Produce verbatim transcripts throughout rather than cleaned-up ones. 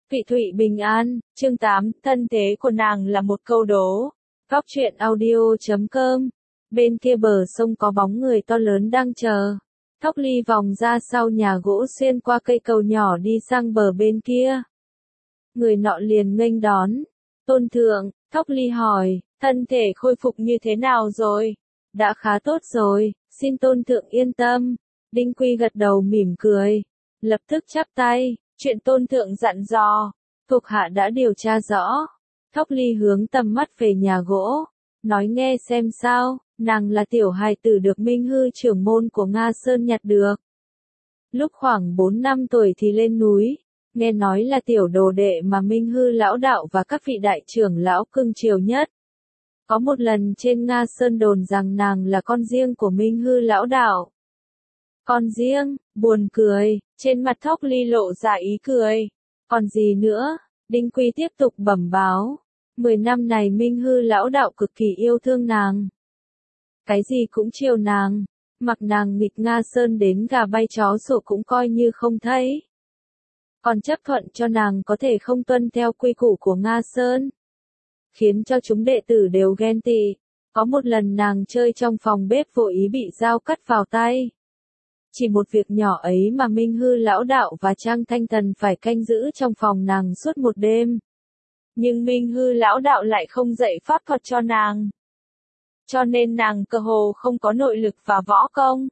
Vị Thụy bình an, chương tám, thân thế của nàng là một câu đố. Góc truyện audio chấm com. Bên kia bờ sông có bóng người to lớn đang chờ. Thóc Ly vòng ra sau nhà gỗ xuyên qua cây cầu nhỏ đi sang bờ bên kia. Người nọ liền nghênh đón. Tôn thượng, Thóc Ly hỏi, thân thể khôi phục như thế nào rồi? Đã khá tốt rồi, xin tôn thượng yên tâm. Đinh Quy gật đầu mỉm cười. Lập tức chắp tay. Chuyện tôn thượng dặn dò, thuộc hạ đã điều tra rõ. Thóc Ly hướng tầm mắt về nhà gỗ, nói nghe xem sao, nàng là tiểu hài tử được Minh Hư trưởng môn của Nga Sơn nhặt được. Lúc khoảng bốn năm tuổi thì lên núi, nghe nói là tiểu đồ đệ mà Minh Hư lão đạo và các vị đại trưởng lão cưng chiều nhất. Có một lần trên Nga Sơn đồn rằng nàng là con riêng của Minh Hư lão đạo. Con riêng, buồn cười, trên mặt Thóc Ly lộ ra ý cười. Còn gì nữa? Đinh Quy tiếp tục bẩm báo. Mười năm này Minh Hư lão đạo cực kỳ yêu thương nàng. Cái gì cũng chiều nàng, mặc nàng nghịch Nga Sơn đến gà bay chó sủa cũng coi như không thấy. Còn chấp thuận cho nàng có thể không tuân theo quy củ của Nga Sơn. Khiến cho chúng đệ tử đều ghen tị. Có một lần nàng chơi trong phòng bếp vô ý bị dao cắt vào tay. Chỉ một việc nhỏ ấy mà Minh Hư lão đạo và Trang Thanh Thần phải canh giữ trong phòng nàng suốt một đêm. Nhưng Minh Hư lão đạo lại không dạy pháp thuật cho nàng. Cho nên nàng cơ hồ không có nội lực và võ công.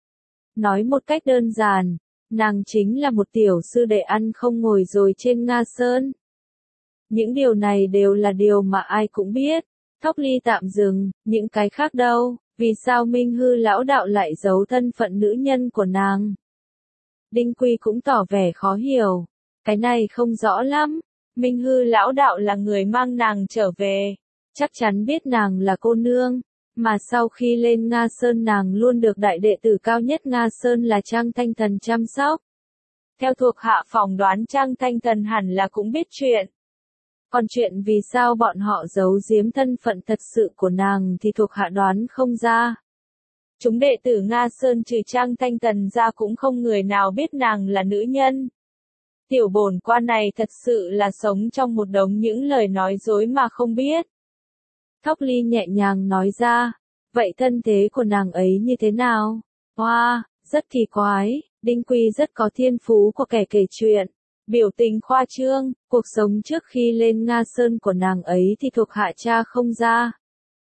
Nói một cách đơn giản, nàng chính là một tiểu sư đệ ăn không ngồi rồi trên Nga Sơn. Những điều này đều là điều mà ai cũng biết. Thóc Ly tạm dừng, những cái khác đâu? Vì sao Minh Hư lão đạo lại giấu thân phận nữ nhân của nàng? Đinh Quy cũng tỏ vẻ khó hiểu. Cái này không rõ lắm. Minh Hư lão đạo là người mang nàng trở về. Chắc chắn biết nàng là cô nương. Mà sau khi lên Nga Sơn nàng luôn được đại đệ tử cao nhất Nga Sơn là Trang Thanh Thần chăm sóc. Theo thuộc hạ phỏng đoán Trang Thanh Thần hẳn là cũng biết chuyện. Còn chuyện vì sao bọn họ giấu giếm thân phận thật sự của nàng thì thuộc hạ đoán không ra. Chúng đệ tử Nga Sơn trừ Trang Thanh Tần ra cũng không người nào biết nàng là nữ nhân. Tiểu bổn quan này thật sự là sống trong một đống những lời nói dối mà không biết. Thóc Ly nhẹ nhàng nói ra, vậy thân thế của nàng ấy như thế nào? Hoa, wow, rất kỳ quái, Đinh Quy rất có thiên phú của kẻ kể chuyện. Biểu tình khoa trương, cuộc sống trước khi lên Nga Sơn của nàng ấy thì thuộc hạ cha không ra.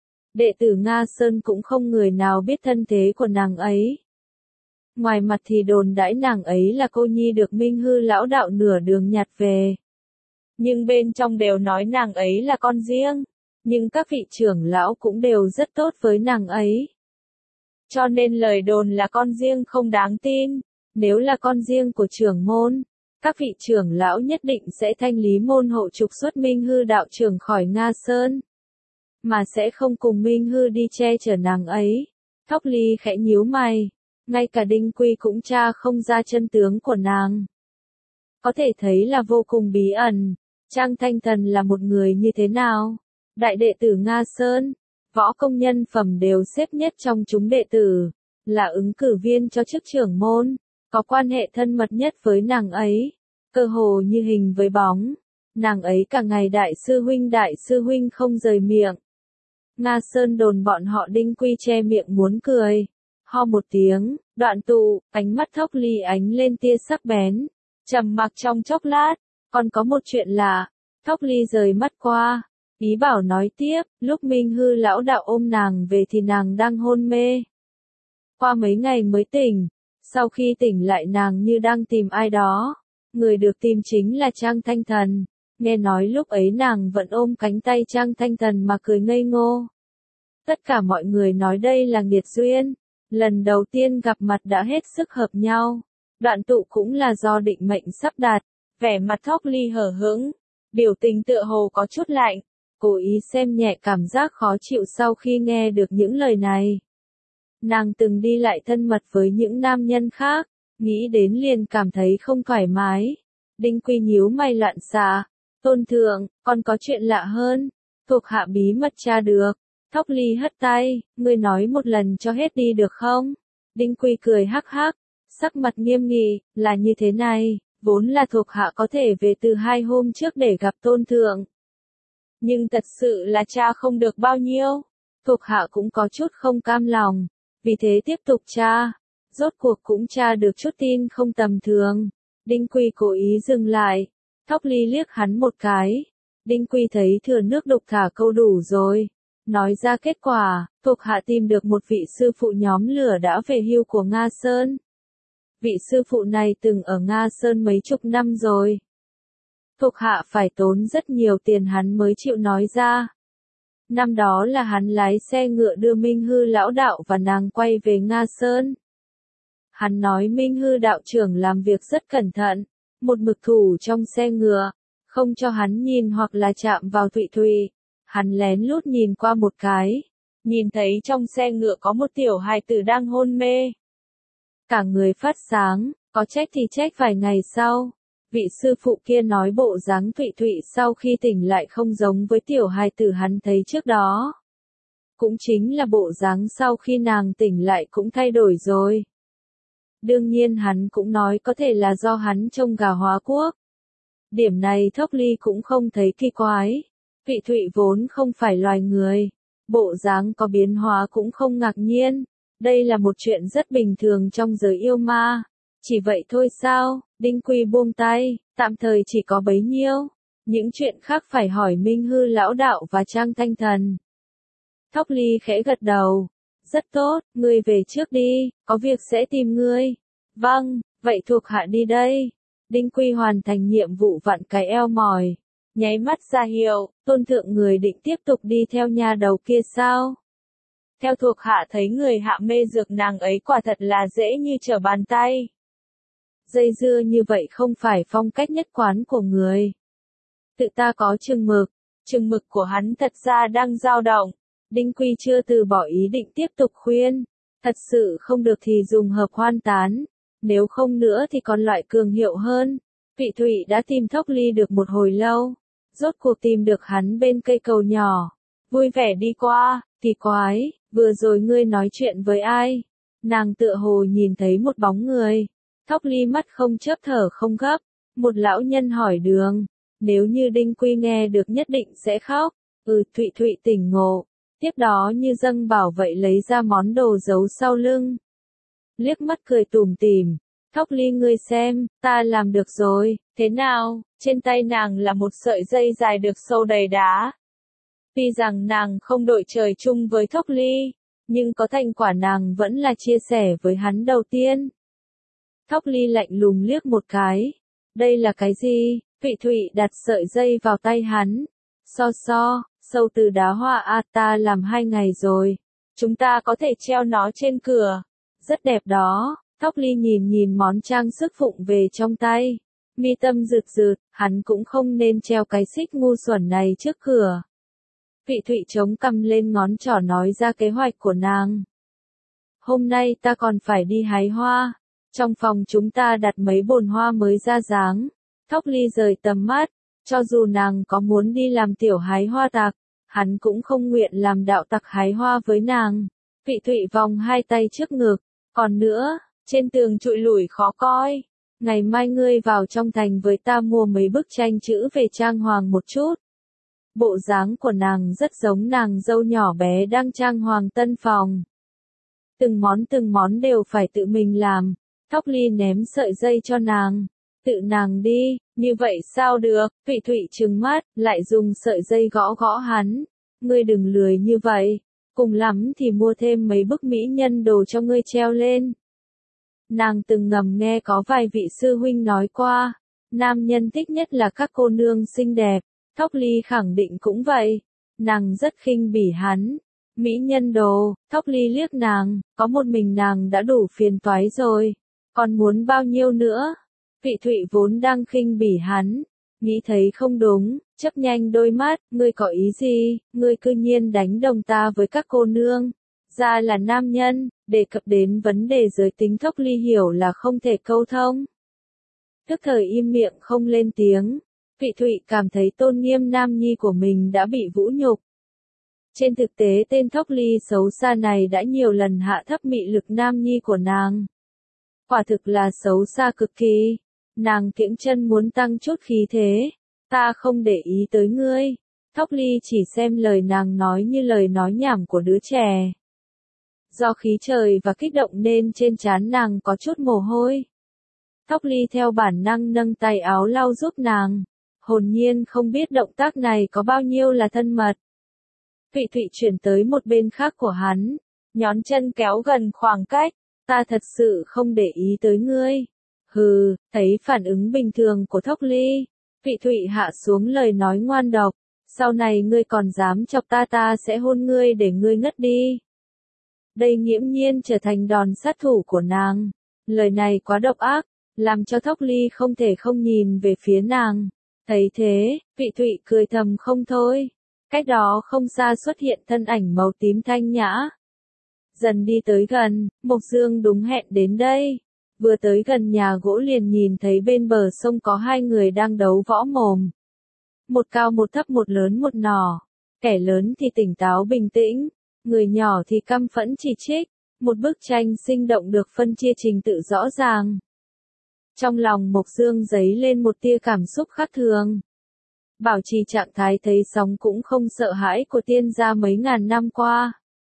Đệ tử Nga Sơn cũng không người nào biết thân thế của nàng ấy. Ngoài mặt thì đồn đãi nàng ấy là cô nhi được Minh Hư lão đạo nửa đường nhặt về. Nhưng bên trong đều nói nàng ấy là con riêng. Nhưng các vị trưởng lão cũng đều rất tốt với nàng ấy. Cho nên lời đồn là con riêng không đáng tin. Nếu là con riêng của trưởng môn, các vị trưởng lão nhất định sẽ thanh lý môn hộ trục xuất Minh Hư đạo trưởng khỏi Nga Sơn. Mà sẽ không cùng Minh Hư đi che chở nàng ấy. Thóc Ly khẽ nhíu mày. Ngay cả Đinh Quy cũng tra không ra chân tướng của nàng. Có thể thấy là vô cùng bí ẩn. Trang Thanh Thần là một người như thế nào? Đại đệ tử Nga Sơn, võ công nhân phẩm đều xếp nhất trong chúng đệ tử. Là ứng cử viên cho chức trưởng môn. Có quan hệ thân mật nhất với nàng ấy, cơ hồ như hình với bóng. Nàng ấy cả ngày đại sư huynh đại sư huynh không rời miệng. Nga Sơn đồn bọn họ Đinh Quy che miệng muốn cười. Ho một tiếng, đoạn tụ, ánh mắt Thóc Ly ánh lên tia sắc bén. Trầm mặc trong chốc lát, còn có một chuyện lạ. Thóc Ly rời mắt qua, ý bảo nói tiếp, lúc Minh Hư lão đạo ôm nàng về thì nàng đang hôn mê. Qua mấy ngày mới tỉnh. Sau khi tỉnh lại nàng như đang tìm ai đó. Người được tìm chính là Trang Thanh Thần. Nghe nói lúc ấy nàng vẫn ôm cánh tay Trang Thanh Thần mà cười ngây ngô. Tất cả mọi người nói đây là nghiệt duyên. Lần đầu tiên gặp mặt đã hết sức hợp nhau. Đoạn tụ cũng là do định mệnh sắp đặt. Vẻ mặt Thóc Ly hở hững. Biểu tình tựa hồ có chút lạnh. Cố ý xem nhẹ cảm giác khó chịu sau khi nghe được những lời này. Nàng từng đi lại thân mật với những nam nhân khác, nghĩ đến liền cảm thấy không thoải mái. Đinh Quy nhíu mày loạn xạ. Tôn thượng, còn có chuyện lạ hơn. Thuộc hạ bí mật tra được. Thóc Ly hất tay, ngươi nói một lần cho hết đi được không? Đinh Quy cười hắc hắc, sắc mặt nghiêm nghị, là như thế này, Vốn là thuộc hạ có thể về từ hai hôm trước để gặp tôn thượng. Nhưng thật sự là tra không được bao nhiêu. Thuộc hạ cũng có chút không cam lòng. Vì thế tiếp tục tra. Rốt cuộc cũng tra được chút tin không tầm thường. Đinh Quy cố ý dừng lại. Thóc Ly liếc hắn một cái. Đinh Quy thấy thừa nước đục thả câu đủ rồi. Nói ra kết quả, thuộc hạ tìm được một vị sư phụ nhóm lửa đã về hưu của Nga Sơn. Vị sư phụ này từng ở Nga Sơn mấy chục năm rồi. Thuộc hạ phải tốn rất nhiều tiền hắn mới chịu nói ra. Năm đó là hắn lái xe ngựa đưa Minh Hư lão đạo và nàng quay về Nga Sơn. Hắn nói Minh Hư đạo trưởng làm việc rất cẩn thận, một mực thủ trong xe ngựa, không cho hắn nhìn hoặc là chạm vào Thụy Thụy. Hắn lén lút nhìn qua một cái, nhìn thấy trong xe ngựa có một tiểu hài tử đang hôn mê. Cả người phát sáng, có trách thì trách vài ngày sau. Vị sư phụ kia nói bộ dáng Thụy Thụy sau khi tỉnh lại không giống với tiểu hài tử hắn thấy trước đó. Cũng chính là bộ dáng sau khi nàng tỉnh lại cũng thay đổi rồi. Đương nhiên hắn cũng nói có thể là do hắn trông gà hóa quốc. Điểm này Thóc Ly cũng không thấy kỳ quái. Thụy Thụy vốn không phải loài người. Bộ dáng có biến hóa cũng không ngạc nhiên. Đây là một chuyện rất bình thường trong giới yêu ma. Chỉ vậy thôi sao? Đinh Quy buông tay, tạm thời chỉ có bấy nhiêu. Những chuyện khác phải hỏi Minh Hư lão đạo và Trang Thanh Thần. Thóc Ly khẽ gật đầu. Rất tốt, ngươi về trước đi, có việc sẽ tìm ngươi. Vâng, vậy thuộc hạ đi đây. Đinh Quy hoàn thành nhiệm vụ vặn cái eo mỏi. Nháy mắt ra hiệu, tôn thượng người định tiếp tục đi theo nhà đầu kia sao? Theo thuộc hạ thấy người hạ mê dược nàng ấy quả thật là dễ như trở bàn tay. Dây dưa như vậy không phải phong cách nhất quán của người. Tự ta có chừng mực, chừng mực của hắn thật ra đang dao động. Đinh Quy chưa từ bỏ ý định tiếp tục khuyên. Thật sự không được thì dùng hợp hoan tán. Nếu không nữa thì còn loại cường hiệu hơn. Vị Thụy đã tìm Thóc Ly được một hồi lâu. Rốt cuộc tìm được hắn bên cây cầu nhỏ. Vui vẻ đi qua, kỳ quái, vừa rồi ngươi nói chuyện với ai? Nàng tựa hồ nhìn thấy một bóng người. Thóc Ly mắt không chớp thở không gấp. Một lão nhân hỏi đường. Nếu như Đinh Quy nghe được nhất định sẽ khóc. Ừ, Thụy Thụy tỉnh ngộ. Tiếp đó như dâng bảo vậy lấy ra món đồ giấu sau lưng. Liếc mắt cười tủm tỉm. Thóc Ly ngươi xem, ta làm được rồi, thế nào? Trên tay nàng là một sợi dây dài được sâu đầy đá. Tuy rằng nàng không đội trời chung với Thóc Ly, nhưng có thành quả nàng vẫn là chia sẻ với hắn đầu tiên. Thóc Ly lạnh lùng liếc một cái. Đây là cái gì? Thụy Thụy đặt sợi dây vào tay hắn. So so, sâu từ đá hoa a ta làm hai ngày rồi. Chúng ta có thể treo nó trên cửa. Rất đẹp đó. Thóc Ly nhìn nhìn món trang sức phụng về trong tay. Mi tâm rực rực, hắn cũng không nên treo cái xích ngu xuẩn này trước cửa. Thụy Thụy chống cằm lên ngón trỏ nói ra kế hoạch của nàng. Hôm nay ta còn phải đi hái hoa. Trong phòng chúng ta đặt mấy bồn hoa mới ra dáng. Thóc Ly rời tầm mắt. Cho dù nàng có muốn đi làm tiểu hái hoa tặc, hắn cũng không nguyện làm đạo tặc hái hoa với nàng. Thụy Thụy vòng hai tay trước ngực. Còn nữa, trên tường trụi lủi khó coi. Ngày mai ngươi vào trong thành với ta mua mấy bức tranh chữ về trang hoàng một chút. Bộ dáng của nàng rất giống nàng dâu nhỏ bé đang trang hoàng tân phòng. Từng món từng món đều phải tự mình làm. Thóc Ly ném sợi dây cho nàng. Tự nàng đi, như vậy sao được? Thụy Thụy trừng mắt, lại dùng sợi dây gõ gõ hắn. Ngươi đừng lười như vậy. Cùng lắm thì mua thêm mấy bức mỹ nhân đồ cho ngươi treo lên. Nàng từng ngầm nghe có vài vị sư huynh nói qua. Nam nhân thích nhất là các cô nương xinh đẹp. Thóc Ly khẳng định cũng vậy. Nàng rất khinh bỉ hắn. Mỹ nhân đồ, Thóc Ly liếc nàng, có một mình nàng đã đủ phiền toái rồi. Còn muốn bao nhiêu nữa? Thụy Thụy vốn đang khinh bỉ hắn. Nghĩ thấy không đúng, chớp nhanh đôi mắt, ngươi có ý gì? Ngươi cư nhiên đánh đồng ta với các cô nương. Ra là nam nhân, đề cập đến vấn đề giới tính Thóc Ly hiểu là không thể câu thông. Tức thời im miệng không lên tiếng. Thụy Thụy cảm thấy tôn nghiêm nam nhi của mình đã bị vũ nhục. Trên thực tế tên Thóc Ly xấu xa này đã nhiều lần hạ thấp mị lực nam nhi của nàng. Quả thực là xấu xa cực kỳ. Nàng kiễng chân muốn tăng chút khí thế. Ta không để ý tới ngươi. Thóc Ly chỉ xem lời nàng nói như lời nói nhảm của đứa trẻ. Do khí trời và kích động nên trên trán nàng có chút mồ hôi. Thóc Ly theo bản năng nâng tay áo lau giúp nàng. Hồn nhiên không biết động tác này có bao nhiêu là thân mật. Vị Thụy chuyển tới một bên khác của hắn. Nhón chân kéo gần khoảng cách. Ta thật sự không để ý tới ngươi. Hừ, thấy phản ứng bình thường của Thóc Ly. Vị Thụy hạ xuống lời nói ngoan độc. Sau này ngươi còn dám chọc ta ta sẽ hôn ngươi để ngươi ngất đi. Đây nghiễm nhiên trở thành đòn sát thủ của nàng. Lời này quá độc ác, làm cho Thóc Ly không thể không nhìn về phía nàng. Thấy thế, Vị Thụy cười thầm không thôi. Cách đó không xa xuất hiện thân ảnh màu tím thanh nhã. Dần đi tới gần, Mộc Dương đúng hẹn đến đây. Vừa tới gần nhà gỗ liền nhìn thấy bên bờ sông có hai người đang đấu võ mồm. Một cao một thấp, một lớn một nhỏ. Kẻ lớn thì tỉnh táo bình tĩnh, người nhỏ thì căm phẫn chỉ trích. Một bức tranh sinh động được phân chia trình tự rõ ràng. Trong lòng Mộc Dương dấy lên một tia cảm xúc khác thường. Bảo trì trạng thái thấy sóng cũng không sợ hãi của tiên gia mấy ngàn năm qua.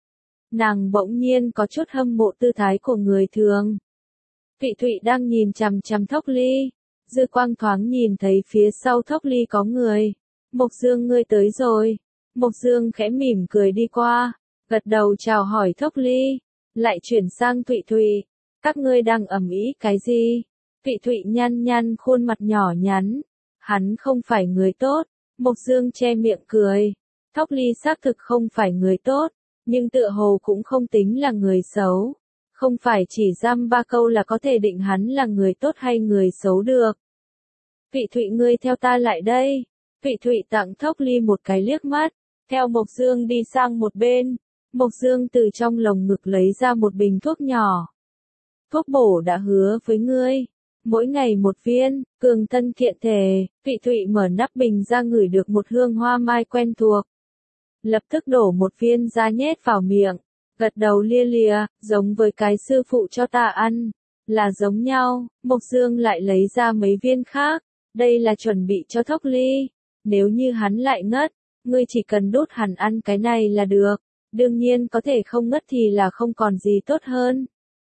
Nàng bỗng nhiên có chút hâm mộ tư thái của người thường. Vị Thụy đang nhìn chằm chằm Thóc Ly. Dư quang thoáng nhìn thấy phía sau Thóc Ly có người. Mộc Dương ngươi tới rồi. Mộc Dương khẽ mỉm cười đi qua. Gật đầu chào hỏi Thóc Ly. Lại chuyển sang Thụy Thụy. Các ngươi đang ầm ĩ cái gì? Vị Thụy nhăn nhăn khuôn mặt nhỏ nhắn. Hắn không phải người tốt. Mộc Dương che miệng cười. Thóc Ly xác thực không phải người tốt. Nhưng tựa hồ cũng không tính là người xấu. Không phải chỉ dăm ba câu là có thể định hắn là người tốt hay người xấu được. Vị Thụy ngươi theo ta lại đây. Vị Thụy tặng Thóc Ly một cái liếc mắt. Theo Mộc Dương đi sang một bên. Mộc Dương từ trong lồng ngực lấy ra một bình thuốc nhỏ. Thuốc bổ đã hứa với ngươi. Mỗi ngày một viên, cường thân kiện thể. Vị Thụy mở nắp bình ra ngửi được một hương hoa mai quen thuộc. Lập tức đổ một viên ra nhét vào miệng. Gật đầu lia lịa, giống với cái sư phụ cho ta ăn. Là giống nhau. Mộc Dương lại lấy ra mấy viên khác. Đây là chuẩn bị cho Thóc Ly. Nếu như hắn lại ngất, ngươi chỉ cần đút hắn ăn cái này là được. Đương nhiên có thể không ngất thì là không còn gì tốt hơn.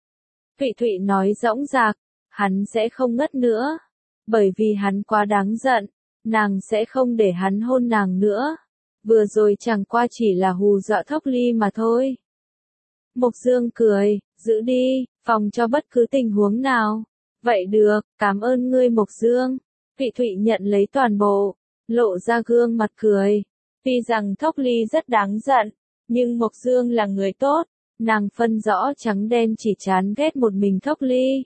Vị Thụy nói dõng dạc, hắn sẽ không ngất nữa. Bởi vì hắn quá đáng giận, nàng sẽ không để hắn hôn nàng nữa. Vừa rồi chẳng qua chỉ là hù dọa Thóc Ly mà thôi. Mộc Dương cười, giữ đi, phòng cho bất cứ tình huống nào. Vậy được, cảm ơn ngươi Mộc Dương. Vị Thụy nhận lấy toàn bộ, lộ ra gương mặt cười. Tuy rằng Thóc Ly rất đáng giận, nhưng Mộc Dương là người tốt. Nàng phân rõ trắng đen chỉ chán ghét một mình Thóc Ly.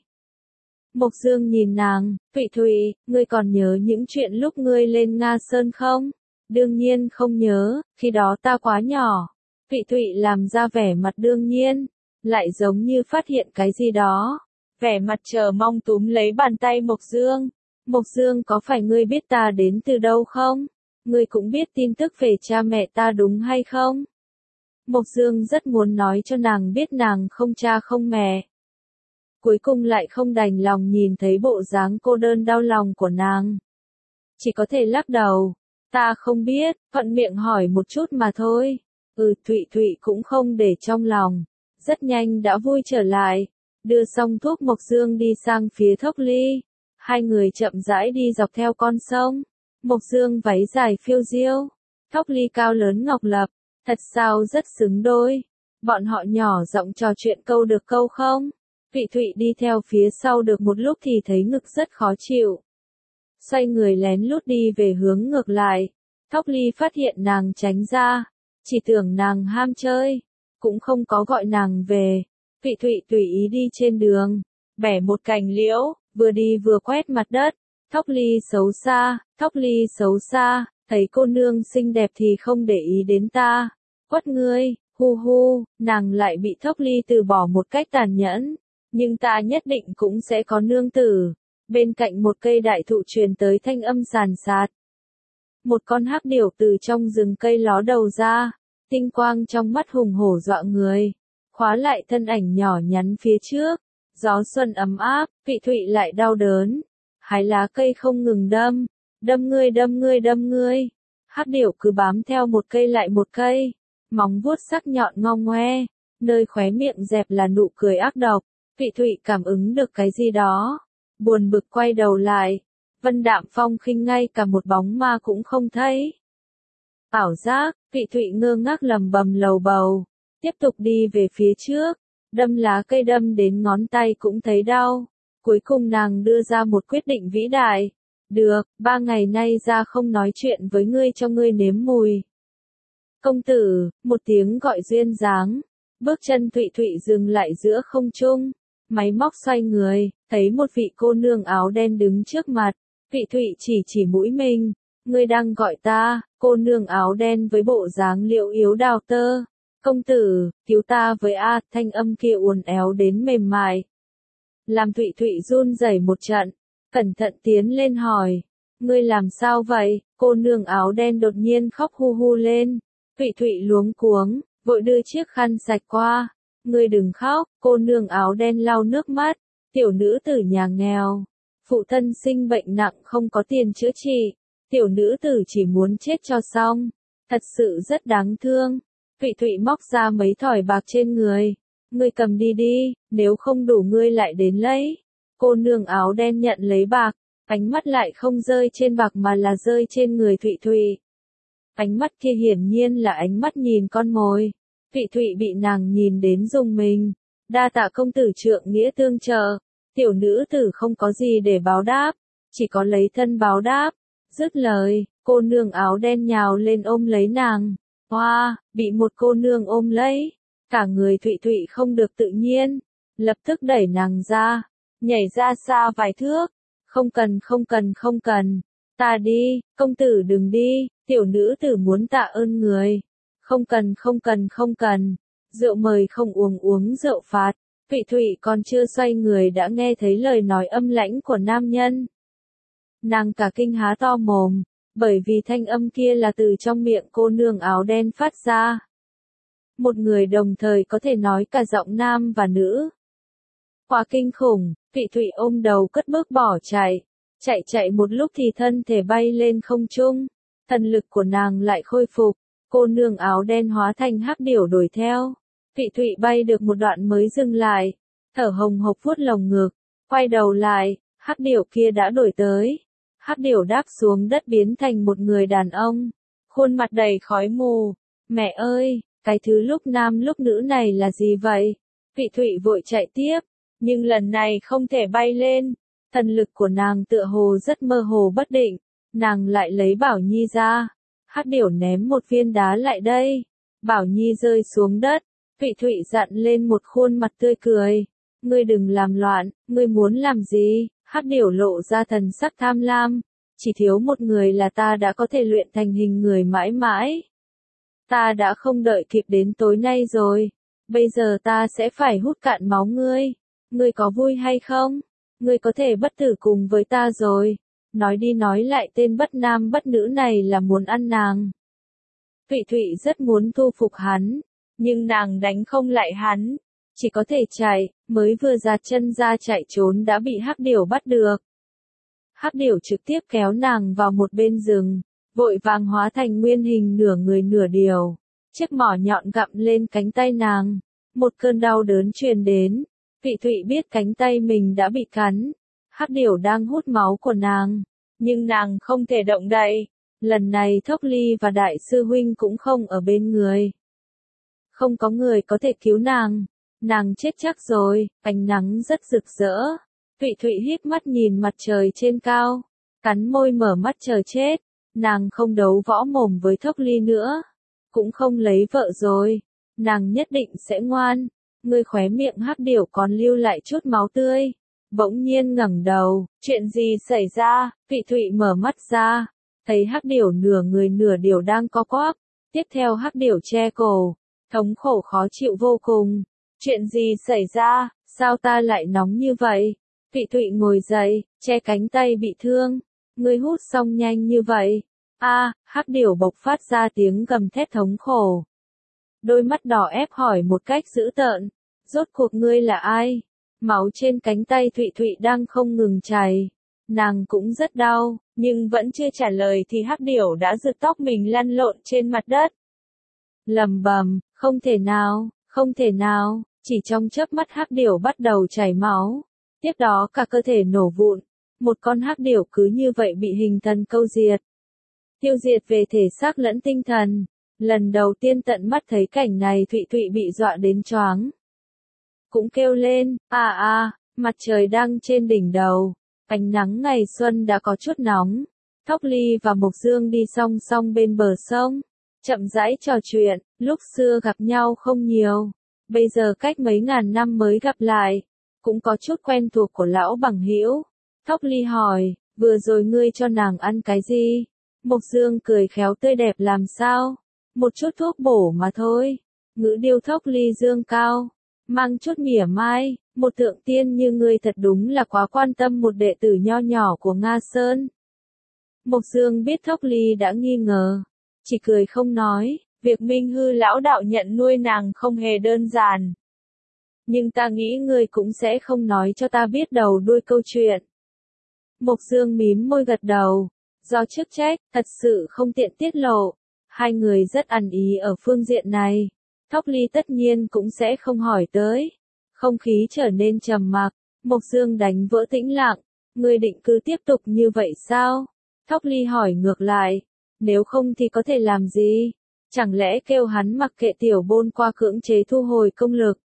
Mộc Dương nhìn nàng, Vị Thụy, ngươi còn nhớ những chuyện lúc ngươi lên Nga Sơn không? Đương nhiên không nhớ, khi đó ta quá nhỏ. Vị Thụy làm ra vẻ mặt đương nhiên, lại giống như phát hiện cái gì đó. Vẻ mặt chờ mong túm lấy bàn tay Mộc Dương. Mộc Dương có phải ngươi biết ta đến từ đâu không? Ngươi cũng biết tin tức về cha mẹ ta đúng hay không? Mộc Dương rất muốn nói cho nàng biết nàng không cha không mẹ. Cuối cùng lại không đành lòng nhìn thấy bộ dáng cô đơn đau lòng của nàng. Chỉ có thể lắc đầu. Ta không biết, thuận miệng hỏi một chút mà thôi. Ừ, Thụy Thụy cũng không để trong lòng. Rất nhanh đã vui trở lại. Đưa xong thuốc Mộc Dương đi sang phía Thóc Ly. Hai người chậm rãi đi dọc theo con sông. Mộc Dương váy dài phiêu diêu. Thóc Ly cao lớn ngọc lập. Thật sao rất xứng đôi. Bọn họ nhỏ giọng trò chuyện câu được câu không? Vị Thụy đi theo phía sau được một lúc thì thấy ngực rất khó chịu. Xoay người lén lút đi về hướng ngược lại. Thóc Ly phát hiện nàng tránh ra. Chỉ tưởng nàng ham chơi. Cũng không có gọi nàng về. Vị Thụy tùy ý đi trên đường. Bẻ một cành liễu, vừa đi vừa quét mặt đất. Thóc Ly xấu xa, Thóc Ly xấu xa. Thấy cô nương xinh đẹp thì không để ý đến ta. Quất ngươi, hu hu, nàng lại bị Thóc Ly từ bỏ một cách tàn nhẫn. Nhưng ta nhất định cũng sẽ có nương tử. Bên cạnh một cây đại thụ truyền tới thanh âm sàn sạt. Một con hắc điểu từ trong rừng cây ló đầu ra. Tinh quang trong mắt hùng hổ dọa người. Khóa lại thân ảnh nhỏ nhắn phía trước. Gió xuân ấm áp, Vị Thụy lại đau đớn. hái lá cây không ngừng đâm, đâm ngươi đâm ngươi đâm ngươi. Hắc điểu cứ bám theo một cây lại một cây, móng vuốt sắc nhọn ngong ngoe, nơi khóe miệng dẹp là nụ cười ác độc. Vị Thụy cảm ứng được cái gì đó, buồn bực quay đầu lại, Vân Đạm Phong khinh ngay cả một bóng ma cũng không thấy. Ảo giác, Vị Thụy ngơ ngác lầm bầm lầu bầu, tiếp tục đi về phía trước, đâm lá cây đâm đến ngón tay cũng thấy đau. Cuối cùng nàng đưa ra một quyết định vĩ đại. Được, ba ngày nay ra không nói chuyện với ngươi cho ngươi nếm mùi. Công tử, một tiếng gọi duyên dáng, bước chân Thụy Thụy dừng lại giữa không trung, máy móc xoay người, thấy một vị cô nương áo đen đứng trước mặt. Vị Thụy chỉ chỉ mũi mình, ngươi đang gọi ta. Cô nương áo đen với bộ dáng liệu yếu đào tơ. Công tử, cứu ta với a, thanh âm kia uốn éo đến mềm mại. Làm Thụy Thụy run rẩy một trận, cẩn thận tiến lên hỏi, ngươi làm sao vậy? Cô nương áo đen đột nhiên khóc hu hu lên. Thụy Thụy luống cuống, vội đưa chiếc khăn sạch qua. Ngươi đừng khóc. Cô nương áo đen lau nước mắt. Tiểu nữ tử nhà nghèo, phụ thân sinh bệnh nặng không có tiền chữa trị, tiểu nữ tử chỉ muốn chết cho xong, thật sự rất đáng thương. Thụy Thụy móc ra mấy thỏi bạc trên người, ngươi cầm đi đi, nếu không đủ ngươi lại đến lấy. Cô nương áo đen nhận lấy bạc, ánh mắt lại không rơi trên bạc mà là rơi trên người Thụy Thụy. Ánh mắt kia hiển nhiên là ánh mắt nhìn con mồi. Thụy Thụy bị nàng nhìn đến rùng mình. Đa tạ công tử trượng nghĩa tương trợ. Tiểu nữ tử không có gì để báo đáp, chỉ có lấy thân báo đáp. Dứt lời, cô nương áo đen nhào lên ôm lấy nàng. Hoa, wow, bị một cô nương ôm lấy, cả người Thụy Thụy không được tự nhiên, lập tức đẩy nàng ra, nhảy ra xa vài thước. Không cần không cần không cần, ta đi, công tử đừng đi, tiểu nữ tử muốn tạ ơn người. Không cần không cần không cần, rượu mời không uống uống rượu phạt. Thụy Thụy còn chưa xoay người đã nghe thấy lời nói âm lãnh của nam nhân. Nàng cả kinh há to mồm, bởi vì thanh âm kia là từ trong miệng cô nương áo đen phát ra. Một người đồng thời có thể nói cả giọng nam và nữ. Quá kinh khủng, Thụy Thụy ôm đầu cất bước bỏ chạy. Chạy chạy một lúc thì thân thể bay lên không trung. Thần lực của nàng lại khôi phục. Cô nương áo đen hóa thành hắc điểu đuổi theo. Thụy Thụy bay được một đoạn mới dừng lại. Thở hồng hộc vuốt lồng ngực. Quay đầu lại, hắc điểu kia đã đuổi tới. Hắc điểu đáp xuống đất biến thành một người đàn ông. Khuôn mặt đầy khói mù. Mẹ ơi, cái thứ lúc nam lúc nữ này là gì vậy? Thụy Thụy vội chạy tiếp. Nhưng lần này không thể bay lên. Thần lực của nàng tựa hồ rất mơ hồ bất định. Nàng lại lấy Bảo Nhi ra. Hắc điểu ném một viên đá lại đây. Bảo Nhi rơi xuống đất. Thụy Thụy dặn lên một khuôn mặt tươi cười. Ngươi đừng làm loạn, ngươi muốn làm gì? Hắc điểu lộ ra thần sắc tham lam. Chỉ thiếu một người là ta đã có thể luyện thành hình người mãi mãi. Ta đã không đợi kịp đến tối nay rồi. Bây giờ ta sẽ phải hút cạn máu ngươi. Ngươi có vui hay không? Ngươi có thể bất tử cùng với ta rồi. Nói đi nói lại tên bất nam bất nữ này là muốn ăn nàng. Thụy Thụy rất muốn thu phục hắn. Nhưng nàng đánh không lại hắn. Chỉ có thể chạy, mới vừa giạt chân ra chạy trốn đã bị hắc điểu bắt được. Hắc điểu trực tiếp kéo nàng vào một bên rừng, vội vàng hóa thành nguyên hình nửa người nửa điểu. Chiếc mỏ nhọn gặm lên cánh tay nàng. Một cơn đau đớn truyền đến. Thụy Thụy biết cánh tay mình đã bị cắn. Hắc điểu đang hút máu của nàng. Nhưng nàng không thể động đậy. Lần này Thốc Ly và Đại sư huynh cũng không ở bên người. Không có người có thể cứu nàng. Nàng chết chắc rồi, ánh nắng rất rực rỡ. Thụy Thụy híp mắt nhìn mặt trời trên cao. Cắn môi mở mắt chờ chết. Nàng không đấu võ mồm với Thốc Ly nữa. Cũng không lấy vợ rồi. Nàng nhất định sẽ ngoan. Ngươi khóe miệng hắc điểu còn lưu lại chút máu tươi. Bỗng nhiên ngẩng đầu. Chuyện gì xảy ra? Thụy Thụy mở mắt ra. Thấy hắc điểu nửa người nửa điểu đang co quắp. Tiếp theo hắc điểu che cổ. Thống khổ khó chịu vô cùng. Chuyện gì xảy ra? Sao ta lại nóng như vậy? Thụy Thụy ngồi dậy, che cánh tay bị thương. Ngươi hút xong nhanh như vậy. A, à, hắc điểu bộc phát ra tiếng gầm thét thống khổ. Đôi mắt đỏ ép hỏi một cách dữ tợn. Rốt cuộc ngươi là ai? Máu trên cánh tay Thụy Thụy đang không ngừng chảy. Nàng cũng rất đau, nhưng vẫn chưa trả lời thì hắc điểu đã giật tóc mình lăn lộn trên mặt đất. Lầm bầm, không thể nào, không thể nào, chỉ trong chớp mắt hắc điểu bắt đầu chảy máu. Tiếp đó cả cơ thể nổ vụn, một con hắc điểu cứ như vậy bị hình thần câu diệt. Tiêu diệt về thể xác lẫn tinh thần. Lần đầu tiên tận mắt thấy cảnh này Thụy Thụy bị dọa đến choáng. Cũng kêu lên, à à, mặt trời đang trên đỉnh đầu, ánh nắng ngày xuân đã có chút nóng. Thóc Ly và Mộc Dương đi song song bên bờ sông, chậm rãi trò chuyện, lúc xưa gặp nhau không nhiều, bây giờ cách mấy ngàn năm mới gặp lại, cũng có chút quen thuộc của lão bằng hữu. Thóc Ly hỏi, vừa rồi ngươi cho nàng ăn cái gì? Mộc Dương cười khéo tươi đẹp làm sao? Một chút thuốc bổ mà thôi. Ngữ điệu Thóc Ly dương cao, mang chút mỉa mai, một thượng tiên như ngươi thật đúng là quá quan tâm một đệ tử nho nhỏ của Nga Sơn. Mộc Dương biết Thóc Ly đã nghi ngờ, chỉ cười không nói, việc Minh Hư lão đạo nhận nuôi nàng không hề đơn giản. Nhưng ta nghĩ ngươi cũng sẽ không nói cho ta biết đầu đuôi câu chuyện. Mộc Dương mím môi gật đầu, do chức trách, thật sự không tiện tiết lộ. Hai người rất ăn ý ở phương diện này. Thóc Ly tất nhiên cũng sẽ không hỏi tới. Không khí trở nên trầm mặc, Mộc Dương đánh vỡ tĩnh lặng. Ngươi định cứ tiếp tục như vậy sao? Thóc Ly hỏi ngược lại. Nếu không thì có thể làm gì? Chẳng lẽ kêu hắn mặc kệ tiểu bôn qua cưỡng chế thu hồi công lực?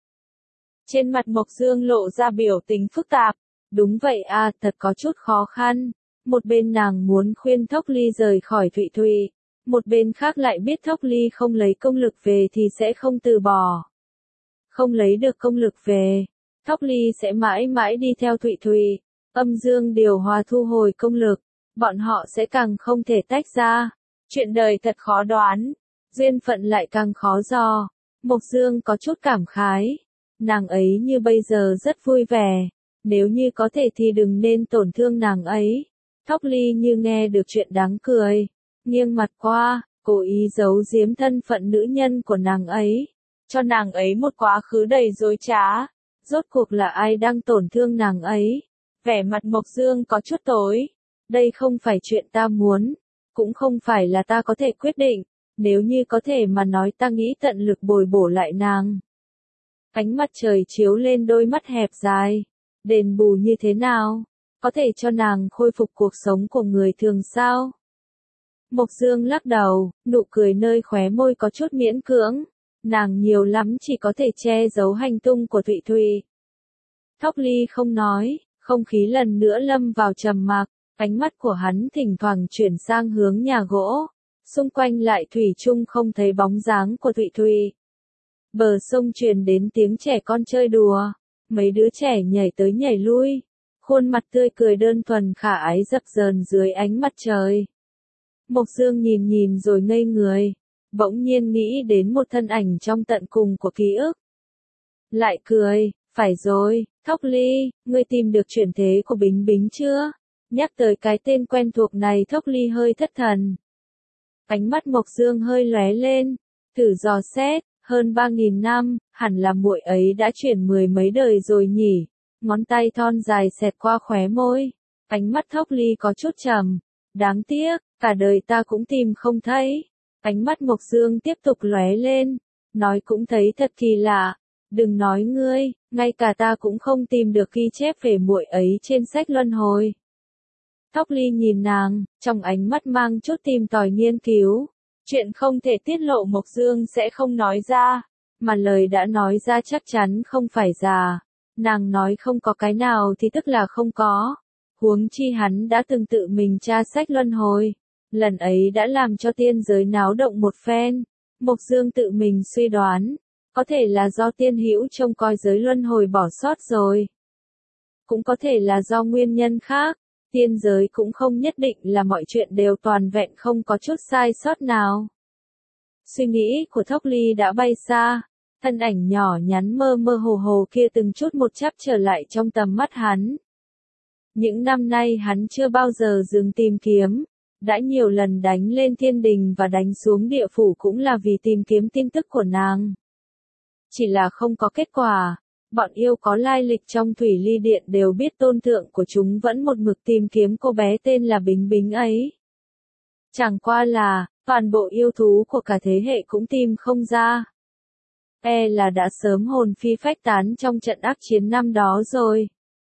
Trên mặt Mộc Dương lộ ra biểu tình phức tạp. Đúng vậy à, thật có chút khó khăn. Một bên nàng muốn khuyên Thóc Ly rời khỏi Thụy Thụy. Một bên khác lại biết Thóc Ly không lấy công lực về thì sẽ không từ bỏ. Không lấy được công lực về, Thóc Ly sẽ mãi mãi đi theo Thụy Thụy. Âm dương điều hòa thu hồi công lực, bọn họ sẽ càng không thể tách ra. Chuyện đời thật khó đoán, duyên phận lại càng khó dò. Mộc Dương có chút cảm khái. Nàng ấy như bây giờ rất vui vẻ. Nếu như có thể thì đừng nên tổn thương nàng ấy. Thóc Ly như nghe được chuyện đáng cười. Nghiêng mặt qua, cố ý giấu giếm thân phận nữ nhân của nàng ấy. Cho nàng ấy một quá khứ đầy dối trá. Rốt cuộc là ai đang tổn thương nàng ấy? Vẻ mặt Mộc Dương có chút tối. Đây không phải chuyện ta muốn. Cũng không phải là ta có thể quyết định. Nếu như có thể mà nói ta nghĩ tận lực bồi bổ lại nàng. Ánh mặt trời chiếu lên đôi mắt hẹp dài. Đền bù như thế nào? Có thể cho nàng khôi phục cuộc sống của người thường sao? Mộc Dương lắc đầu, nụ cười nơi khóe môi có chút miễn cưỡng. Nàng nhiều lắm chỉ có thể che giấu hành tung của Thụy Thụy. Thóc Ly không nói, không khí lần nữa lâm vào trầm mặc. Ánh mắt của hắn thỉnh thoảng chuyển sang hướng nhà gỗ. Xung quanh lại thủy chung không thấy bóng dáng của Thụy Thụy. Bờ sông truyền đến tiếng trẻ con chơi đùa. Mấy đứa trẻ nhảy tới nhảy lui. Khuôn mặt tươi cười đơn thuần khả ái dập dờn dưới ánh mặt trời. Mộc Dương nhìn nhìn rồi ngây người. Bỗng nhiên nghĩ đến một thân ảnh trong tận cùng của ký ức. Lại cười, phải rồi, Thóc Ly, ngươi tìm được chuyển thế của Bính Bính chưa? Nhắc tới cái tên quen thuộc này Thóc Ly hơi thất thần. Ánh mắt Mộc Dương hơi lóe lên, thử dò xét, hơn ba nghìn năm, hẳn là muội ấy đã chuyển mười mấy đời rồi nhỉ. Ngón tay thon dài xẹt qua khóe môi. Ánh mắt Thóc Ly có chút trầm. Đáng tiếc, cả đời ta cũng tìm không thấy. Ánh mắt Mộc Dương tiếp tục lóe lên. Nói cũng thấy thật kỳ lạ. Đừng nói ngươi, ngay cả ta cũng không tìm được ghi chép về muội ấy trên sách luân hồi. Thóc Ly nhìn nàng, trong ánh mắt mang chút tìm tòi nghiên cứu. Chuyện không thể tiết lộ Mộc Dương sẽ không nói ra. Mà lời đã nói ra chắc chắn không phải giả. Nàng nói không có cái nào thì tức là không có. Huống chi hắn đã từng tự mình tra sách luân hồi. Lần ấy đã làm cho tiên giới náo động một phen. Mộc Dương tự mình suy đoán. Có thể là do tiên hữu trông coi giới luân hồi bỏ sót rồi. Cũng có thể là do nguyên nhân khác. Tiên giới cũng không nhất định là mọi chuyện đều toàn vẹn không có chút sai sót nào. Suy nghĩ của Thóc Ly đã bay xa. Thân ảnh nhỏ nhắn mơ mơ hồ hồ kia từng chút một chắp trở lại trong tầm mắt hắn. Những năm nay hắn chưa bao giờ dừng tìm kiếm. Đã nhiều lần đánh lên thiên đình và đánh xuống địa phủ cũng là vì tìm kiếm tin tức của nàng. Chỉ là không có kết quả. Bọn yêu có lai lịch trong Thủy Ly Điện đều biết tôn thượng của chúng vẫn một mực tìm kiếm cô bé tên là Bính Bính ấy. Chẳng qua là, toàn bộ yêu thú của cả thế hệ cũng tìm không ra. E là đã sớm hồn phi phách tán trong trận ác chiến năm đó rồi.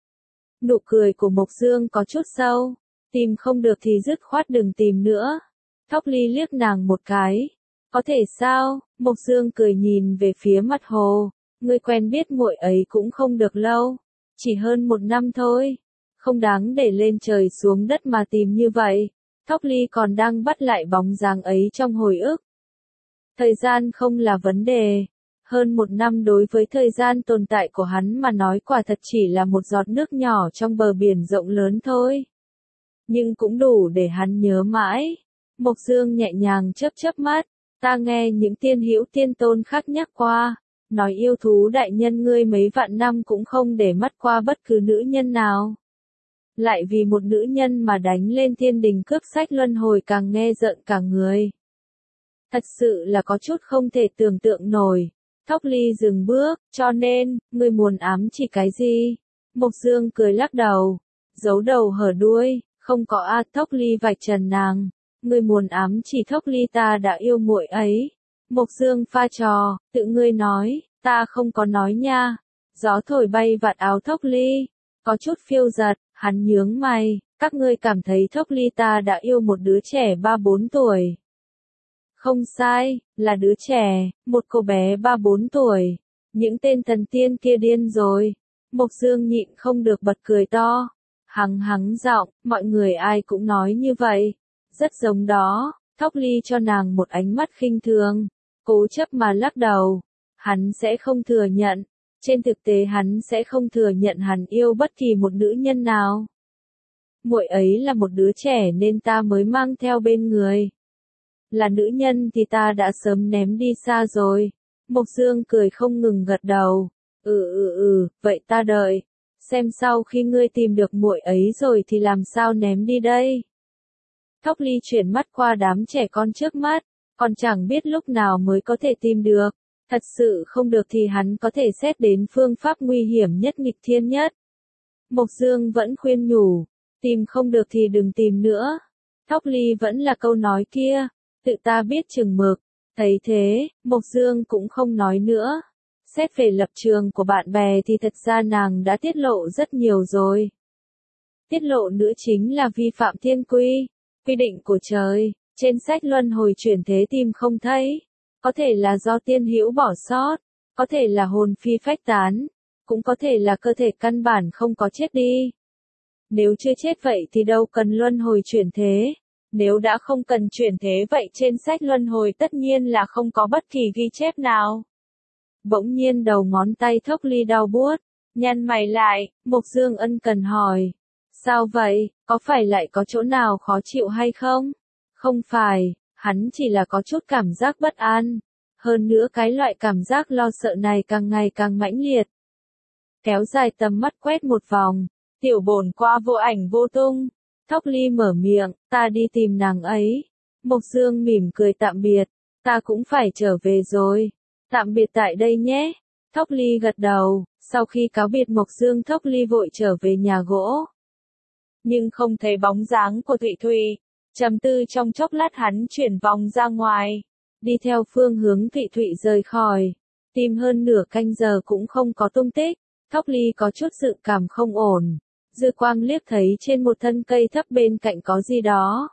Nụ cười của Mộc Dương có chút sâu, tìm không được thì dứt khoát đừng tìm nữa. Thóc Ly liếc nàng một cái. Có thể sao? Mộc Dương cười nhìn về phía mặt hồ. Ngươi quen biết muội ấy cũng không được lâu, chỉ hơn một năm thôi. Không đáng để lên trời xuống đất mà tìm như vậy. Thóc Ly còn đang bắt lại bóng dáng ấy trong hồi ức. Thời gian không là vấn đề. Hơn một năm đối với thời gian tồn tại của hắn mà nói quả thật chỉ là một giọt nước nhỏ trong bờ biển rộng lớn thôi. Nhưng cũng đủ để hắn nhớ mãi. Mộc Dương nhẹ nhàng chớp chớp mắt. Ta nghe những tiên hữu tiên tôn khác nhắc qua. Nói yêu thú đại nhân ngươi mấy vạn năm cũng không để mắt qua bất cứ nữ nhân nào. Lại vì một nữ nhân mà đánh lên thiên đình cướp sách luân hồi càng nghe rợn cả người. Thật sự là có chút không thể tưởng tượng nổi. Thóc Ly dừng bước, cho nên, ngươi muốn ám chỉ cái gì? Mộc Dương cười lắc đầu, giấu đầu hở đuôi, không có a. Thóc Ly vạch trần nàng, ngươi muốn ám chỉ Thóc Ly ta đã yêu muội ấy. Mộc Dương pha trò, tự ngươi nói, ta không có nói nha. Gió thổi bay vạt áo Thóc Ly, có chút phiêu giật, hắn nhướng mày, các ngươi cảm thấy Thóc Ly ta đã yêu một đứa trẻ ba bốn tuổi. Không sai, là đứa trẻ, một cô bé ba bốn tuổi. Những tên thần tiên kia điên rồi. Mộc Dương nhịn không được bật cười to. Hằng hắng giọng, mọi người ai cũng nói như vậy. Rất giống đó. Thóc Ly cho nàng một ánh mắt khinh thường. Cố chấp mà lắc đầu. Hắn sẽ không thừa nhận. Trên thực tế hắn sẽ không thừa nhận hắn yêu bất kỳ một nữ nhân nào. Muội ấy là một đứa trẻ nên ta mới mang theo bên người. Là nữ nhân thì ta đã sớm ném đi xa rồi. Mộc Dương cười không ngừng gật đầu. Ừ ừ ừ, vậy ta đợi. Xem sau khi ngươi tìm được muội ấy rồi thì làm sao ném đi đây. Thóc Ly chuyển mắt qua đám trẻ con trước mắt. Còn chẳng biết lúc nào mới có thể tìm được. Thật sự không được thì hắn có thể xét đến phương pháp nguy hiểm nhất nghịch thiên nhất. Mộc Dương vẫn khuyên nhủ. Tìm không được thì đừng tìm nữa. Thóc Ly vẫn là câu nói kia. Tự ta biết chừng mực. Thấy thế, Mộc Dương cũng không nói nữa. Xét về lập trường của bạn bè thì thật ra nàng đã tiết lộ rất nhiều rồi. Tiết lộ nữa chính là vi phạm thiên quy, quy định của trời. Trên sách luân hồi chuyển thế tìm không thấy. Có thể là do tiên hữu bỏ sót. Có thể là hồn phi phách tán. Cũng có thể là cơ thể căn bản không có chết đi. Nếu chưa chết vậy thì đâu cần luân hồi chuyển thế. Nếu đã không cần chuyển thế vậy trên sách luân hồi tất nhiên là không có bất kỳ ghi chép nào. Bỗng nhiên đầu ngón tay Thóc Ly đau buốt, nhăn mày lại, Mộc Dương ân cần hỏi. Sao vậy, có phải lại có chỗ nào khó chịu hay không? Không phải, hắn chỉ là có chút cảm giác bất an. Hơn nữa cái loại cảm giác lo sợ này càng ngày càng mãnh liệt. Kéo dài tầm mắt quét một vòng, tiểu bổn qua vô ảnh vô tung. Thóc Ly mở miệng, ta đi tìm nàng ấy. Mộc Dương mỉm cười tạm biệt, ta cũng phải trở về rồi. Tạm biệt tại đây nhé. Thóc Ly gật đầu, sau khi cáo biệt Mộc Dương Thóc Ly vội trở về nhà gỗ. Nhưng không thấy bóng dáng của Thụy Thụy. Trầm tư trong chốc lát hắn chuyển vòng ra ngoài. Đi theo phương hướng Thụy Thụy rời khỏi. Tìm hơn nửa canh giờ cũng không có tung tích. Thóc Ly có chút dự cảm không ổn. Dư quang liếc thấy trên một thân cây thấp bên cạnh có gì đó.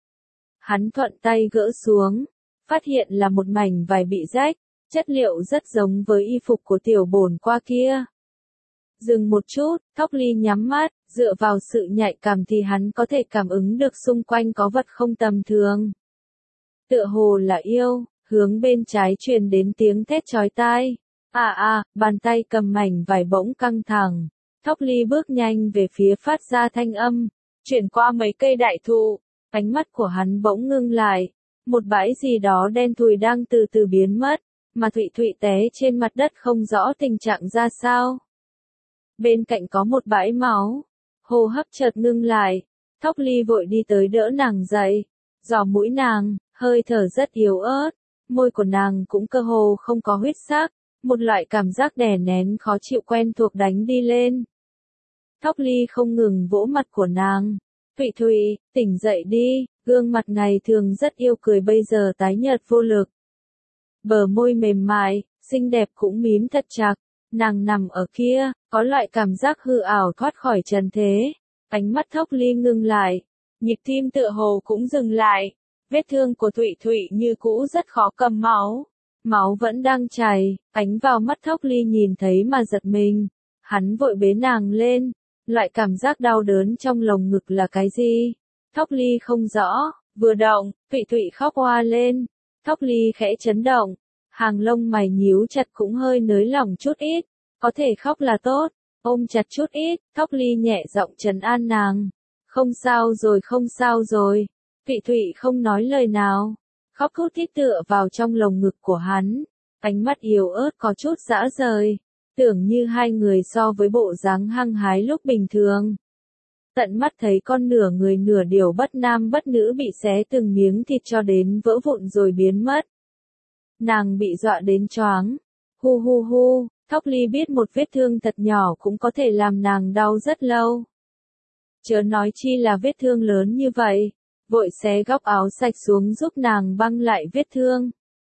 Hắn thuận tay gỡ xuống, phát hiện là một mảnh vải bị rách, chất liệu rất giống với y phục của tiểu bổn qua kia. Dừng một chút, Thóc Ly nhắm mắt, dựa vào sự nhạy cảm thì hắn có thể cảm ứng được xung quanh có vật không tầm thường. Tựa hồ là yêu, hướng bên trái truyền đến tiếng thét chói tai. À à, bàn tay cầm mảnh vải bỗng căng thẳng. Thóc Ly bước nhanh về phía phát ra thanh âm, chuyển qua mấy cây đại thụ, ánh mắt của hắn bỗng ngưng lại, một bãi gì đó đen thùi đang từ từ biến mất, mà Thụy Thụy té trên mặt đất không rõ tình trạng ra sao. Bên cạnh có một bãi máu, hô hấp chợt ngưng lại, Thóc Ly vội đi tới đỡ nàng dậy, dò mũi nàng, hơi thở rất yếu ớt, môi của nàng cũng cơ hồ không có huyết sắc, Một loại cảm giác đè nén khó chịu quen thuộc đánh đi lên. Thóc Ly không ngừng vỗ mặt của nàng. Thụy Thụy, tỉnh dậy đi, gương mặt ngày thường rất yêu cười bây giờ tái nhợt vô lực. Bờ môi mềm mại, xinh đẹp cũng mím thật chặt, nàng nằm ở kia, có loại cảm giác hư ảo thoát khỏi trần thế. Ánh mắt Thóc Ly ngưng lại, nhịp tim tựa hồ cũng dừng lại. Vết thương của Thụy Thụy như cũ rất khó cầm máu. Máu vẫn đang chảy, ánh vào mắt Thóc Ly nhìn thấy mà giật mình. Hắn vội bế nàng lên. Loại cảm giác đau đớn trong lồng ngực là cái gì? Thóc Ly không rõ, vừa động, Thụy Thụy khóc oa lên. Thóc Ly khẽ chấn động, hàng lông mày nhíu chặt cũng hơi nới lỏng chút ít. Có thể khóc là tốt, ôm chặt chút ít, Thóc Ly nhẹ giọng trấn an nàng. Không sao rồi không sao rồi. Thụy Thụy không nói lời nào, khóc thút thít tựa vào trong lồng ngực của hắn. Ánh mắt yếu ớt có chút dã rời. Tưởng như hai người so với bộ dáng hăng hái lúc bình thường. Tận mắt thấy con nửa người nửa điều bất nam bất nữ bị xé từng miếng thịt cho đến vỡ vụn rồi biến mất. Nàng bị dọa đến choáng. Hu hu hu, Thóc Ly biết một vết thương thật nhỏ cũng có thể làm nàng đau rất lâu. Chớ nói chi là vết thương lớn như vậy. Vội xé góc áo sạch xuống giúp nàng băng lại vết thương.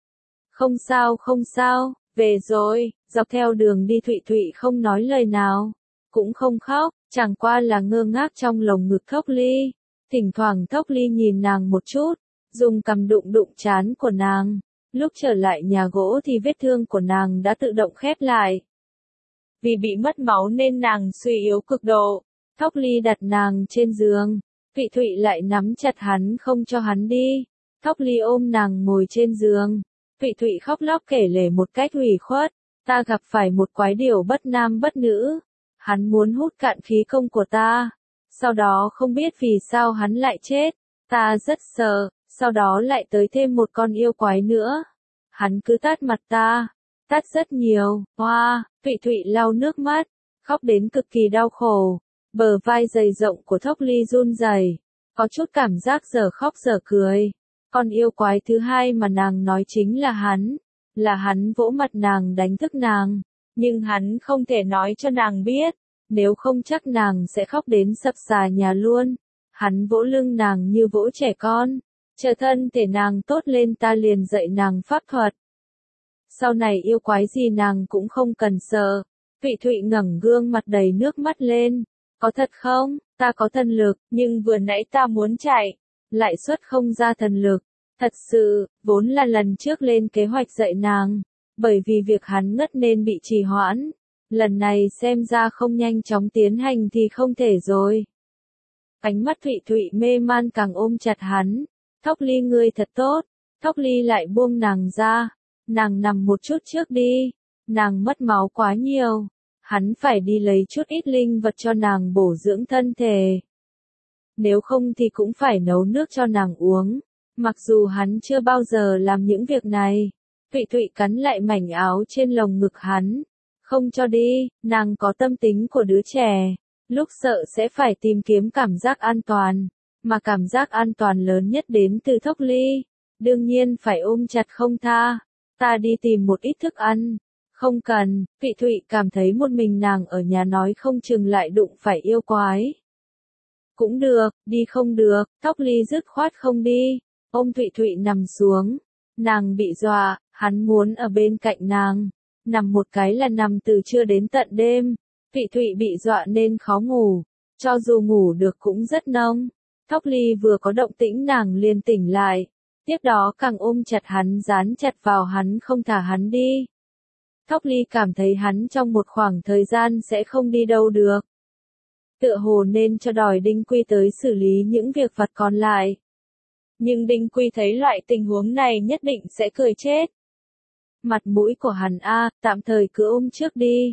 Không sao không sao, về rồi. Dọc theo đường đi Thụy Thụy không nói lời nào, cũng không khóc, chẳng qua là ngơ ngác trong lồng ngực Thóc Ly. Thỉnh thoảng Thóc Ly nhìn nàng một chút, dùng cằm đụng đụng trán của nàng. Lúc trở lại nhà gỗ thì vết thương của nàng đã tự động khép lại. Vì bị mất máu nên nàng suy yếu cực độ. Thóc Ly đặt nàng trên giường, Thụy Thụy lại nắm chặt hắn không cho hắn đi. Thóc Ly ôm nàng ngồi trên giường, Thụy Thụy khóc lóc kể lể một cách ủy khuất. Ta gặp phải một quái điểu bất nam bất nữ. Hắn muốn hút cạn khí công của ta. Sau đó không biết vì sao hắn lại chết. Ta rất sợ, sau đó lại tới thêm một con yêu quái nữa. Hắn cứ tát mặt ta. Tát rất nhiều, hoa, Thụy Thụy lau nước mắt, khóc đến cực kỳ đau khổ. Bờ vai dày rộng của Thóc Ly run rẩy, có chút cảm giác giờ khóc giờ cười. Con yêu quái thứ hai mà nàng nói chính là hắn. Là hắn vỗ mặt nàng đánh thức nàng, nhưng hắn không thể nói cho nàng biết, nếu không chắc nàng sẽ khóc đến sập xà nhà luôn. Hắn vỗ lưng nàng như vỗ trẻ con, chờ thân thể nàng tốt lên ta liền dạy nàng pháp thuật. Sau này yêu quái gì nàng cũng không cần sợ. Thụy Thụy ngẩng gương mặt đầy nước mắt lên, có thật không, ta có thần lực, nhưng vừa nãy ta muốn chạy, lại xuất không ra thần lực. Thật sự, vốn là lần trước lên kế hoạch dạy nàng, bởi vì việc hắn ngất nên bị trì hoãn. Lần này xem ra không nhanh chóng tiến hành thì không thể rồi. Ánh mắt Thụy Thụy mê man càng ôm chặt hắn. Thóc Ly ngươi thật tốt. Thóc Ly lại buông nàng ra. Nàng nằm một chút trước đi. Nàng mất máu quá nhiều. Hắn phải đi lấy chút ít linh vật cho nàng bổ dưỡng thân thể. Nếu không thì cũng phải nấu nước cho nàng uống. Mặc dù hắn chưa bao giờ làm những việc này, Thụy Thụy cắn lại mảnh áo trên lồng ngực hắn. Không cho đi, nàng có tâm tính của đứa trẻ. Lúc sợ sẽ phải tìm kiếm cảm giác an toàn. Mà cảm giác an toàn lớn nhất đến từ Thóc Ly. Đương nhiên phải ôm chặt không tha. Ta đi tìm một ít thức ăn. Không cần, Thụy Thụy cảm thấy một mình nàng ở nhà nói không chừng lại đụng phải yêu quái. Cũng được, đi không được, Thóc Ly dứt khoát không đi. Ôm Thụy Thụy nằm xuống. Nàng bị dọa, hắn muốn ở bên cạnh nàng. Nằm một cái là nằm từ trưa đến tận đêm. Thụy Thụy bị dọa nên khó ngủ. Cho dù ngủ được cũng rất nông. Thóc Ly vừa có động tĩnh nàng liền tỉnh lại. Tiếp đó càng ôm chặt hắn dán chặt vào hắn không thả hắn đi. Thóc Ly cảm thấy hắn trong một khoảng thời gian sẽ không đi đâu được. Tựa hồ nên cho đòi Đinh Quy tới xử lý những việc vặt còn lại. Nhưng Đinh Quy thấy loại tình huống này nhất định sẽ cười chết. Mặt mũi của hắn a, tạm thời cứ ôm trước đi.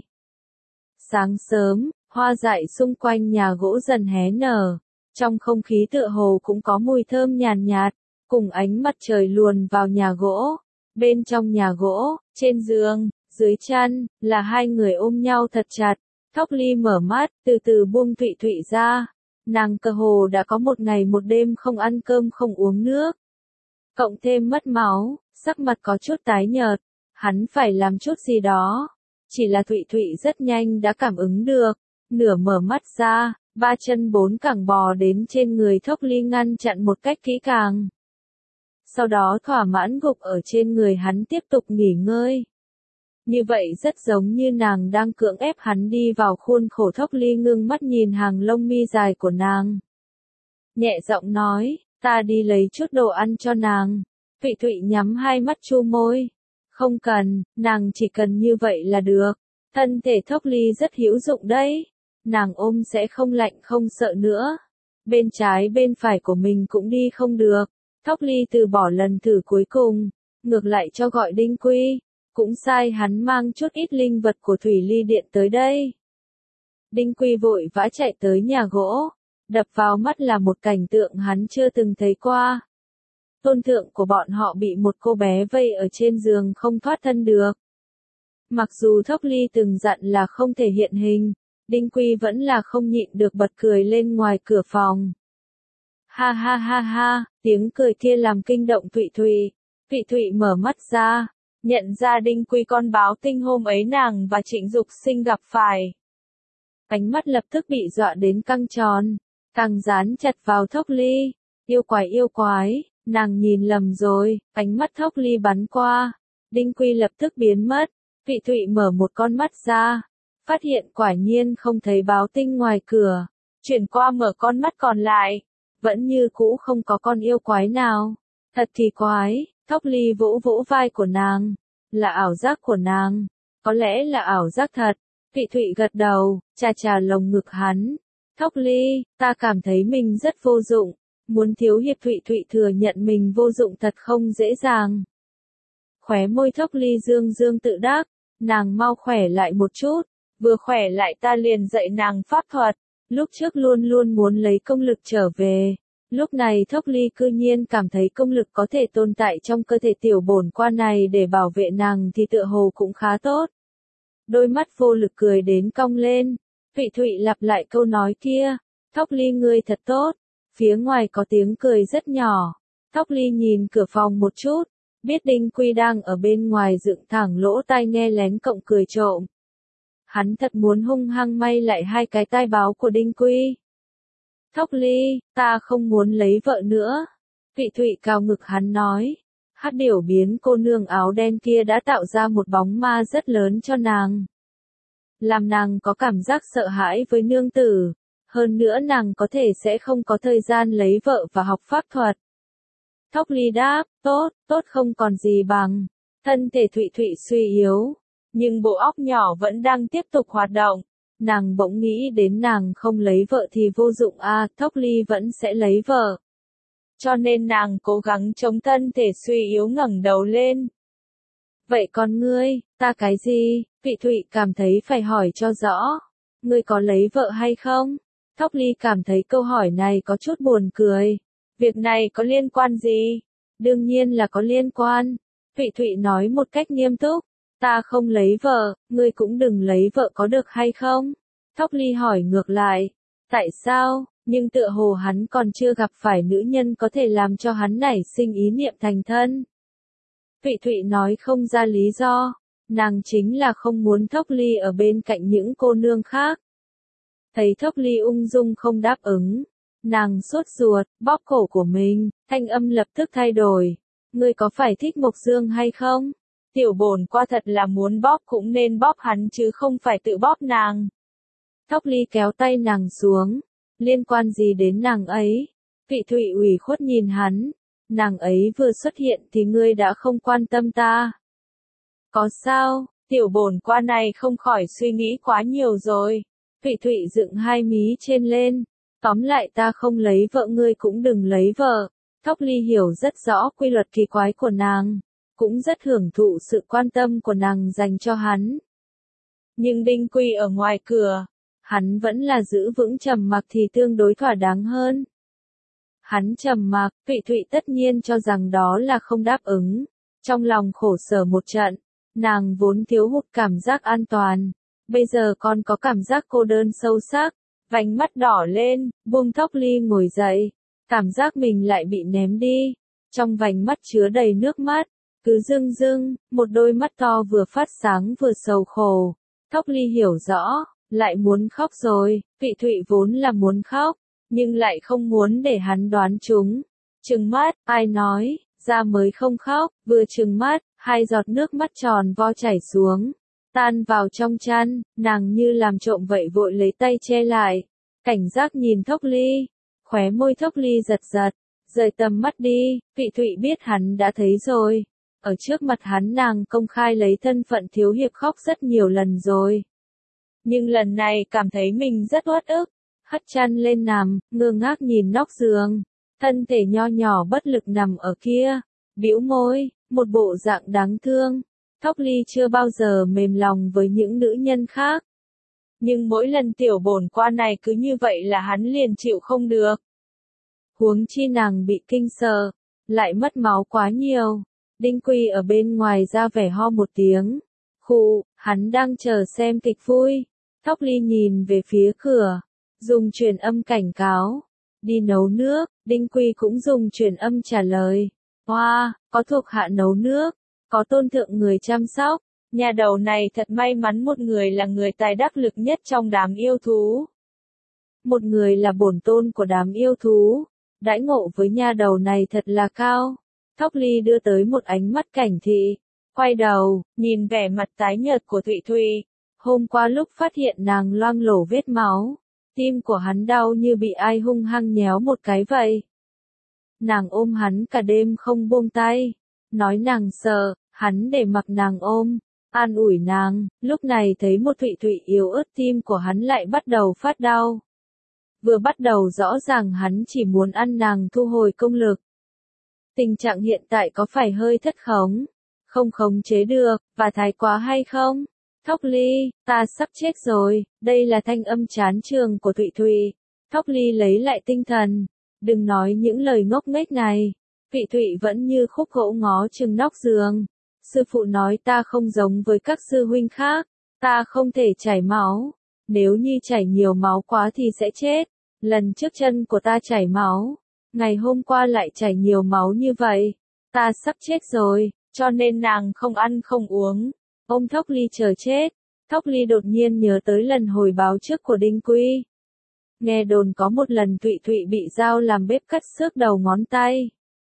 Sáng sớm, hoa dại xung quanh nhà gỗ dần hé nở. Trong không khí tựa hồ cũng có mùi thơm nhàn nhạt, cùng ánh mặt trời luồn vào nhà gỗ. Bên trong nhà gỗ, trên giường, dưới chăn, là hai người ôm nhau thật chặt. Thóc Ly mở mắt, từ từ buông Thụy Thụy ra. Nàng cơ hồ đã có một ngày một đêm không ăn cơm không uống nước. Cộng thêm mất máu, sắc mặt có chút tái nhợt. Hắn phải làm chút gì đó. Chỉ là Thụy Thụy rất nhanh đã cảm ứng được. Nửa mở mắt ra, ba chân bốn cẳng bò đến trên người Thốc Ly ngăn chặn một cách kỹ càng. Sau đó thỏa mãn gục ở trên người hắn tiếp tục nghỉ ngơi. Như vậy rất giống như nàng đang cưỡng ép hắn đi vào khuôn khổ. Thốc Ly ngưng mắt nhìn hàng lông mi dài của nàng. Nhẹ giọng nói, ta đi lấy chút đồ ăn cho nàng. Thụy Thụy nhắm hai mắt chu môi. Không cần, nàng chỉ cần như vậy là được. Thân thể Thốc Ly rất hữu dụng đấy. Nàng ôm sẽ không lạnh không sợ nữa. Bên trái bên phải của mình cũng đi không được. Thốc Ly từ bỏ lần thử cuối cùng. Ngược lại cho gọi Đinh Quy. Cũng sai hắn mang chút ít linh vật của Thủy Ly Điện tới đây. Đinh Quy vội vã chạy tới nhà gỗ. Đập vào mắt là một cảnh tượng hắn chưa từng thấy qua. Tôn thượng của bọn họ bị một cô bé vây ở trên giường không thoát thân được. Mặc dù Thốc Ly từng dặn là không thể hiện hình, Đinh Quy vẫn là không nhịn được bật cười lên ngoài cửa phòng. Ha ha ha ha, tiếng cười kia làm kinh động Thụy Thụy. Thụy Thụy mở mắt ra, nhận ra Đinh Quy con báo tinh hôm ấy nàng và Trịnh Dục Sinh gặp phải. Ánh mắt lập tức bị dọa đến căng tròn, càng dán chặt vào Thốc Ly. Yêu quái yêu quái, nàng nhìn lầm rồi, ánh mắt Thốc Ly bắn qua. Đinh Quy lập tức biến mất. Thụy Thụy mở một con mắt ra, phát hiện quả nhiên không thấy báo tinh ngoài cửa. Chuyển qua mở con mắt còn lại, vẫn như cũ không có con yêu quái nào. Thật kỳ quái. Thốc Ly vỗ vỗ vai của nàng. Là ảo giác của nàng. Có lẽ là ảo giác thật. Thụy Thụy gật đầu, chà chà lồng ngực hắn. Thốc Ly, ta cảm thấy mình rất vô dụng. Muốn thiếu hiệp Thụy Thụy thừa nhận mình vô dụng thật không dễ dàng. Khóe môi Thốc Ly dương dương tự đắc. Nàng mau khỏe lại một chút. Vừa khỏe lại ta liền dạy nàng pháp thuật. Lúc trước luôn luôn muốn lấy công lực trở về. Lúc này Thốc Ly cư nhiên cảm thấy công lực có thể tồn tại trong cơ thể tiểu bổn qua này để bảo vệ nàng thì tựa hồ cũng khá tốt. Đôi mắt vô lực cười đến cong lên. Thụy Thụy lặp lại câu nói kia. Thốc Ly ngươi thật tốt. Phía ngoài có tiếng cười rất nhỏ. Thốc Ly nhìn cửa phòng một chút. Biết Đinh Quy đang ở bên ngoài dựng thẳng lỗ tai nghe lén cộng cười trộm. Hắn thật muốn hung hăng may lại hai cái tai báo của Đinh Quy. Thốc Ly, ta không muốn lấy vợ nữa. Thụy Thụy cao ngực hắn nói. Hát điểu biến cô nương áo đen kia đã tạo ra một bóng ma rất lớn cho nàng. Làm nàng có cảm giác sợ hãi với nương tử. Hơn nữa nàng có thể sẽ không có thời gian lấy vợ và học pháp thuật. Thốc Ly đáp, tốt, tốt không còn gì bằng. Thân thể Thụy Thụy suy yếu. Nhưng bộ óc nhỏ vẫn đang tiếp tục hoạt động. Nàng bỗng nghĩ đến nàng không lấy vợ thì vô dụng à, Thốc Ly vẫn sẽ lấy vợ. Cho nên nàng cố gắng chống thân thể suy yếu ngẩng đầu lên. Vậy còn ngươi, ta cái gì? Thụy Thụy cảm thấy phải hỏi cho rõ. Ngươi có lấy vợ hay không? Thốc Ly cảm thấy câu hỏi này có chút buồn cười. Việc này có liên quan gì? Đương nhiên là có liên quan. Thụy Thụy nói một cách nghiêm túc. Ta không lấy vợ, ngươi cũng đừng lấy vợ có được hay không? Thốc Ly hỏi ngược lại. Tại sao? Nhưng tựa hồ hắn còn chưa gặp phải nữ nhân có thể làm cho hắn nảy sinh ý niệm thành thân. Thụy Thụy nói không ra lý do. Nàng chính là không muốn Thốc Ly ở bên cạnh những cô nương khác. Thấy Thốc Ly ung dung không đáp ứng. Nàng sốt ruột, bóp cổ của mình, thanh âm lập tức thay đổi. Ngươi có phải thích Mộc Dương hay không? Tiểu bổn qua thật là muốn bóp cũng nên bóp hắn chứ không phải tự bóp nàng. Thốc Ly kéo tay nàng xuống. Liên quan gì đến nàng ấy? Thụy Thụy ủy khuất nhìn hắn. Nàng ấy vừa xuất hiện thì ngươi đã không quan tâm ta. Có sao? Tiểu bổn qua này không khỏi suy nghĩ quá nhiều rồi. Thụy Thụy dựng hai mí trên lên. Tóm lại ta không lấy vợ ngươi cũng đừng lấy vợ. Thốc Ly hiểu rất rõ quy luật kỳ quái của nàng. Cũng rất hưởng thụ sự quan tâm của nàng dành cho hắn. Nhưng Đinh Quy ở ngoài cửa. Hắn vẫn là giữ vững trầm mặc thì tương đối thỏa đáng hơn. Hắn trầm mặc, Thụy Thụy tất nhiên cho rằng đó là không đáp ứng. Trong lòng khổ sở một trận. Nàng vốn thiếu hụt cảm giác an toàn. Bây giờ còn có cảm giác cô đơn sâu sắc. Vành mắt đỏ lên, buông Thốc Ly ngồi dậy. Cảm giác mình lại bị ném đi. Trong vành mắt chứa đầy nước mắt. cứ dưng dưng, một đôi mắt to vừa phát sáng vừa sầu khổ. Thốc Ly hiểu rõ, lại muốn khóc rồi, Vị Thụy vốn là muốn khóc, nhưng lại không muốn để hắn đoán trúng. Trừng mắt, ai nói, ra mới không khóc, vừa trừng mắt, hai giọt nước mắt tròn vo chảy xuống, tan vào trong chăn, nàng như làm trộm vậy vội lấy tay che lại, cảnh giác nhìn Thốc Ly, khóe môi Thốc Ly giật giật, rời tầm mắt đi, Vị Thụy biết hắn đã thấy rồi, ở trước mặt hắn nàng công khai lấy thân phận thiếu hiệp khóc rất nhiều lần rồi. Nhưng lần này cảm thấy mình rất uất ức, hất chăn lên nằm, ngơ ngác nhìn nóc giường, thân thể nho nhỏ bất lực nằm ở kia, bĩu môi, một bộ dạng đáng thương. Thốc Ly chưa bao giờ mềm lòng với những nữ nhân khác. Nhưng mỗi lần tiểu bổn qua này cứ như vậy là hắn liền chịu không được. Huống chi nàng bị kinh sợ, lại mất máu quá nhiều. Đinh Quy ở bên ngoài ra vẻ ho một tiếng. Khụ, hắn đang chờ xem kịch vui. Thốc Ly nhìn về phía cửa, dùng truyền âm cảnh cáo. Đi nấu nước, Đinh Quy cũng dùng truyền âm trả lời. Hoa, wow, có thuộc hạ nấu nước, có tôn thượng người chăm sóc. Nhà đầu này thật may mắn, một người là người tài đắc lực nhất trong đám yêu thú. Một người là bổn tôn của đám yêu thú. Đãi ngộ với nhà đầu này thật là cao. Thốc Ly đưa tới một ánh mắt cảnh thị. Quay đầu, nhìn vẻ mặt tái nhợt của Thụy Thụy. Hôm qua lúc phát hiện nàng loang lổ vết máu, tim của hắn đau như bị ai hung hăng nhéo một cái vậy. Nàng ôm hắn cả đêm không buông tay, nói nàng sợ, hắn để mặc nàng ôm, an ủi nàng, lúc này thấy một Thụy Thụy yếu ớt, tim của hắn lại bắt đầu phát đau. Vừa bắt đầu rõ ràng hắn chỉ muốn ăn nàng thu hồi công lực. Tình trạng hiện tại có phải hơi thất khống, không khống chế được, và thái quá hay không? Thốc Ly, ta sắp chết rồi, đây là thanh âm chán trường của Thụy Thụy. Thốc Ly lấy lại tinh thần, đừng nói những lời ngốc nghếch này. Vị Thụy vẫn như khúc gỗ ngó chừng nóc giường. Sư phụ nói ta không giống với các sư huynh khác, ta không thể chảy máu. Nếu như chảy nhiều máu quá thì sẽ chết. Lần trước chân của ta chảy máu, ngày hôm qua lại chảy nhiều máu như vậy. Ta sắp chết rồi, cho nên nàng không ăn không uống. Ôm Thốc Ly chờ chết. Thốc Ly đột nhiên nhớ tới lần hồi báo trước của Đinh Quy. Nghe đồn có một lần Thụy Thụy bị dao làm bếp cắt xước đầu ngón tay.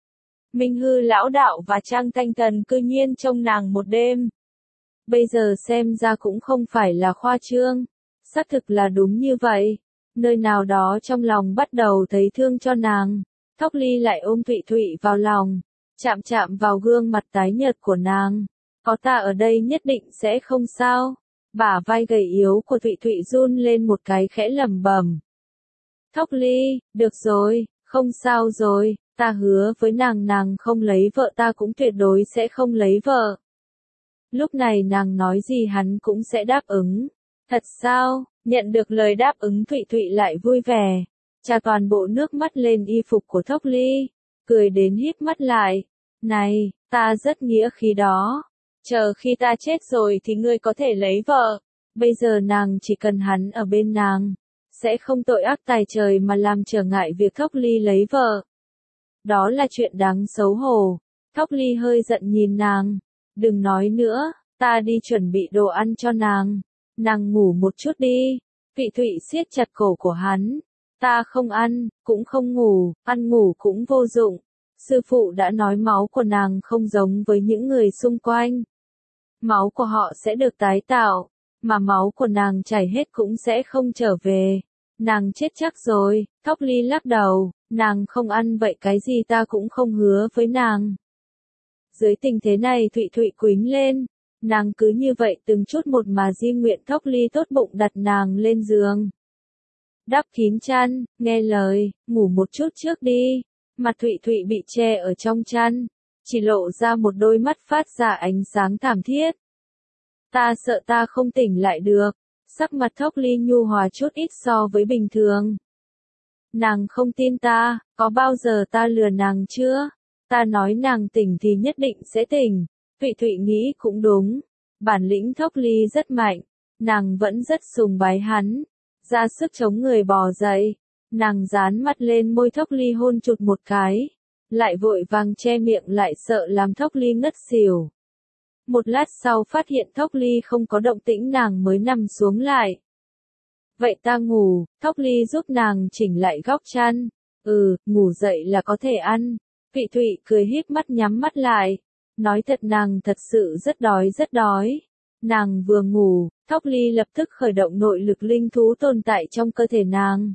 Minh Hư lão đạo và Trang Thanh Thần cư nhiên trông nàng một đêm. Bây giờ xem ra cũng không phải là khoa trương. Xác thực là đúng như vậy. Nơi nào đó trong lòng bắt đầu thấy thương cho nàng. Thốc Ly lại ôm Thụy Thụy vào lòng, chạm chạm vào gương mặt tái nhợt của nàng. Có ta ở đây nhất định sẽ không sao. Bả vai gầy yếu của Thụy Thụy run lên một cái khẽ lẩm bẩm. Thốc Ly, được rồi, không sao rồi, ta hứa với nàng nàng không lấy vợ, ta cũng tuyệt đối sẽ không lấy vợ. Lúc này nàng nói gì hắn cũng sẽ đáp ứng. Thật sao? Nhận được lời đáp ứng Thụy Thụy lại vui vẻ, trà toàn bộ nước mắt lên y phục của Thốc Ly, cười đến híp mắt lại. Này, ta rất nghĩa khí đó. Chờ khi ta chết rồi thì ngươi có thể lấy vợ. Bây giờ nàng chỉ cần hắn ở bên nàng, sẽ không tội ác tài trời mà làm trở ngại việc Thốc Ly lấy vợ. Đó là chuyện đáng xấu hổ. Thốc Ly hơi giận nhìn nàng. Đừng nói nữa, ta đi chuẩn bị đồ ăn cho nàng. Nàng ngủ một chút đi. Vị Thụy siết chặt cổ của hắn. Ta không ăn, cũng không ngủ, ăn ngủ cũng vô dụng. Sư phụ đã nói máu của nàng không giống với những người xung quanh. Máu của họ sẽ được tái tạo, mà máu của nàng chảy hết cũng sẽ không trở về. Nàng chết chắc rồi. Thốc Ly lắc đầu, nàng không ăn vậy cái gì ta cũng không hứa với nàng. Dưới tình thế này Thụy Thụy quýnh lên. Nàng cứ như vậy từng chút một mà di nguyện. Thốc Ly tốt bụng đặt nàng lên giường. Đắp kín chăn, nghe lời, ngủ một chút trước đi. Mặt Thụy Thụy bị che ở trong chăn, chỉ lộ ra một đôi mắt phát ra ánh sáng thảm thiết. Ta sợ ta không tỉnh lại được. Sắc mặt Thốc Ly nhu hòa chút ít so với bình thường. Nàng không tin ta, có bao giờ ta lừa nàng chưa? Ta nói nàng tỉnh thì nhất định sẽ tỉnh. Thụy Thụy nghĩ cũng đúng. Bản lĩnh Thốc Ly rất mạnh. Nàng vẫn rất sùng bái hắn. Ra sức chống người bò dậy. Nàng dán mặt lên môi Thốc Ly hôn chụt một cái. lại vội vàng che miệng lại sợ làm Thốc Ly ngất xỉu. Một lát sau phát hiện Thốc Ly không có động tĩnh nàng mới nằm xuống lại. Vậy ta ngủ, Thốc Ly giúp nàng chỉnh lại góc chăn. Ừ, ngủ dậy là có thể ăn. Vị Thụy cười híp mắt nhắm mắt lại. Nói thật nàng thật sự rất đói rất đói. Nàng vừa ngủ, Thốc Ly lập tức khởi động nội lực linh thú tồn tại trong cơ thể nàng.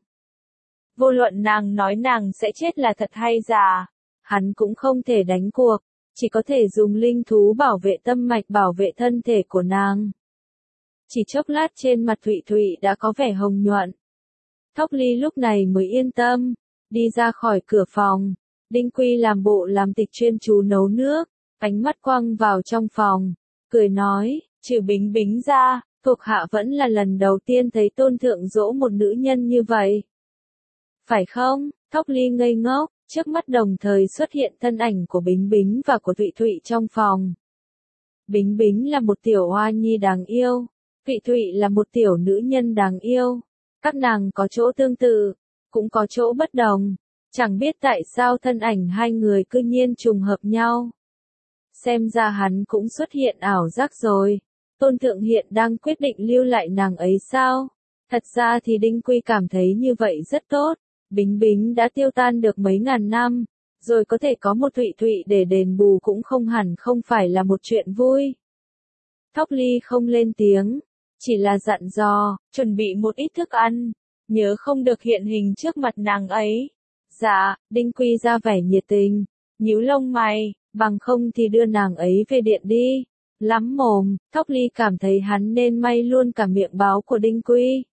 Vô luận nàng nói nàng sẽ chết là thật hay giả, hắn cũng không thể đánh cuộc, chỉ có thể dùng linh thú bảo vệ tâm mạch bảo vệ thân thể của nàng. Chỉ chốc lát trên mặt Thụy Thụy đã có vẻ hồng nhuận. Thốc Ly lúc này mới yên tâm, đi ra khỏi cửa phòng. Đinh Quy làm bộ làm tịch chuyên chú nấu nước, ánh mắt quăng vào trong phòng, cười nói, trừ Bính Bính ra, thuộc hạ vẫn là lần đầu tiên thấy tôn thượng dỗ một nữ nhân như vậy. Phải không? Thốc Ly ngây ngốc, trước mắt đồng thời xuất hiện thân ảnh của Bính Bính và của Thụy Thụy trong phòng. Bính Bính là một tiểu hoa nhi đáng yêu, Thụy Thụy là một tiểu nữ nhân đáng yêu. Các nàng có chỗ tương tự, cũng có chỗ bất đồng. Chẳng biết tại sao thân ảnh hai người cư nhiên trùng hợp nhau. Xem ra hắn cũng xuất hiện ảo giác rồi. Tôn thượng hiện đang quyết định lưu lại nàng ấy sao? Thật ra thì Đinh Quy cảm thấy như vậy rất tốt. Bính Bính đã tiêu tan được mấy ngàn năm, rồi có thể có một Thụy Thụy để đền bù cũng không hẳn không phải là một chuyện vui. Thốc Ly không lên tiếng, chỉ là dặn dò, chuẩn bị một ít thức ăn, nhớ không được hiện hình trước mặt nàng ấy. Dạ, Đinh Quy ra vẻ nhiệt tình, nhíu lông mày, bằng không thì đưa nàng ấy về điện đi. Lắm mồm, Thốc Ly cảm thấy hắn nên may luôn cả miệng báo của Đinh Quy.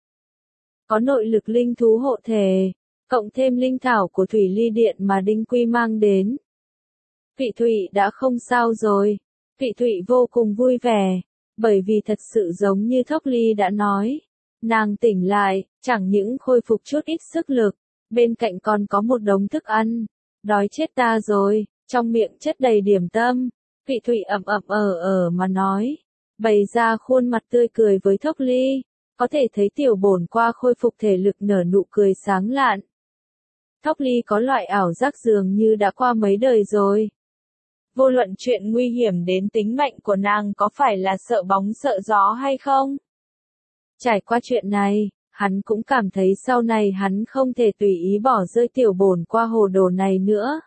Có nội lực linh thú hộ thể, cộng thêm linh thảo của Thủy Ly Điện mà Đinh Quy mang đến. Vị Thụy đã không sao rồi, Vị Thụy vô cùng vui vẻ, bởi vì thật sự giống như Thốc Ly đã nói. Nàng tỉnh lại, chẳng những khôi phục chút ít sức lực, bên cạnh còn có một đống thức ăn. Đói chết ta rồi, trong miệng chất đầy điểm tâm. Vị Thụy ậm ậm ờ ờ mà nói, bày ra khuôn mặt tươi cười với Thốc Ly, có thể thấy tiểu bổn qua khôi phục thể lực nở nụ cười sáng lạn. Thốc Ly có loại ảo giác dường như đã qua mấy đời rồi. Vô luận chuyện nguy hiểm đến tính mệnh của nàng có phải là sợ bóng sợ gió hay không? Trải qua chuyện này, hắn cũng cảm thấy sau này hắn không thể tùy ý bỏ rơi tiểu bổn qua hồ đồ này nữa.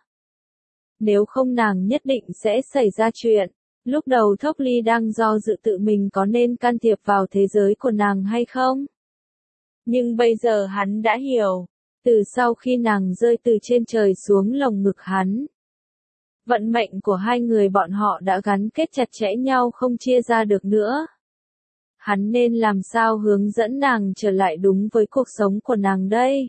Nếu không nàng nhất định sẽ xảy ra chuyện. Lúc đầu Thốc Ly đang do dự tự mình có nên can thiệp vào thế giới của nàng hay không. Nhưng bây giờ hắn đã hiểu. Từ sau khi nàng rơi từ trên trời xuống lồng ngực hắn, vận mệnh của hai người bọn họ đã gắn kết chặt chẽ nhau không chia ra được nữa. Hắn nên làm sao hướng dẫn nàng trở lại đúng với cuộc sống của nàng đây?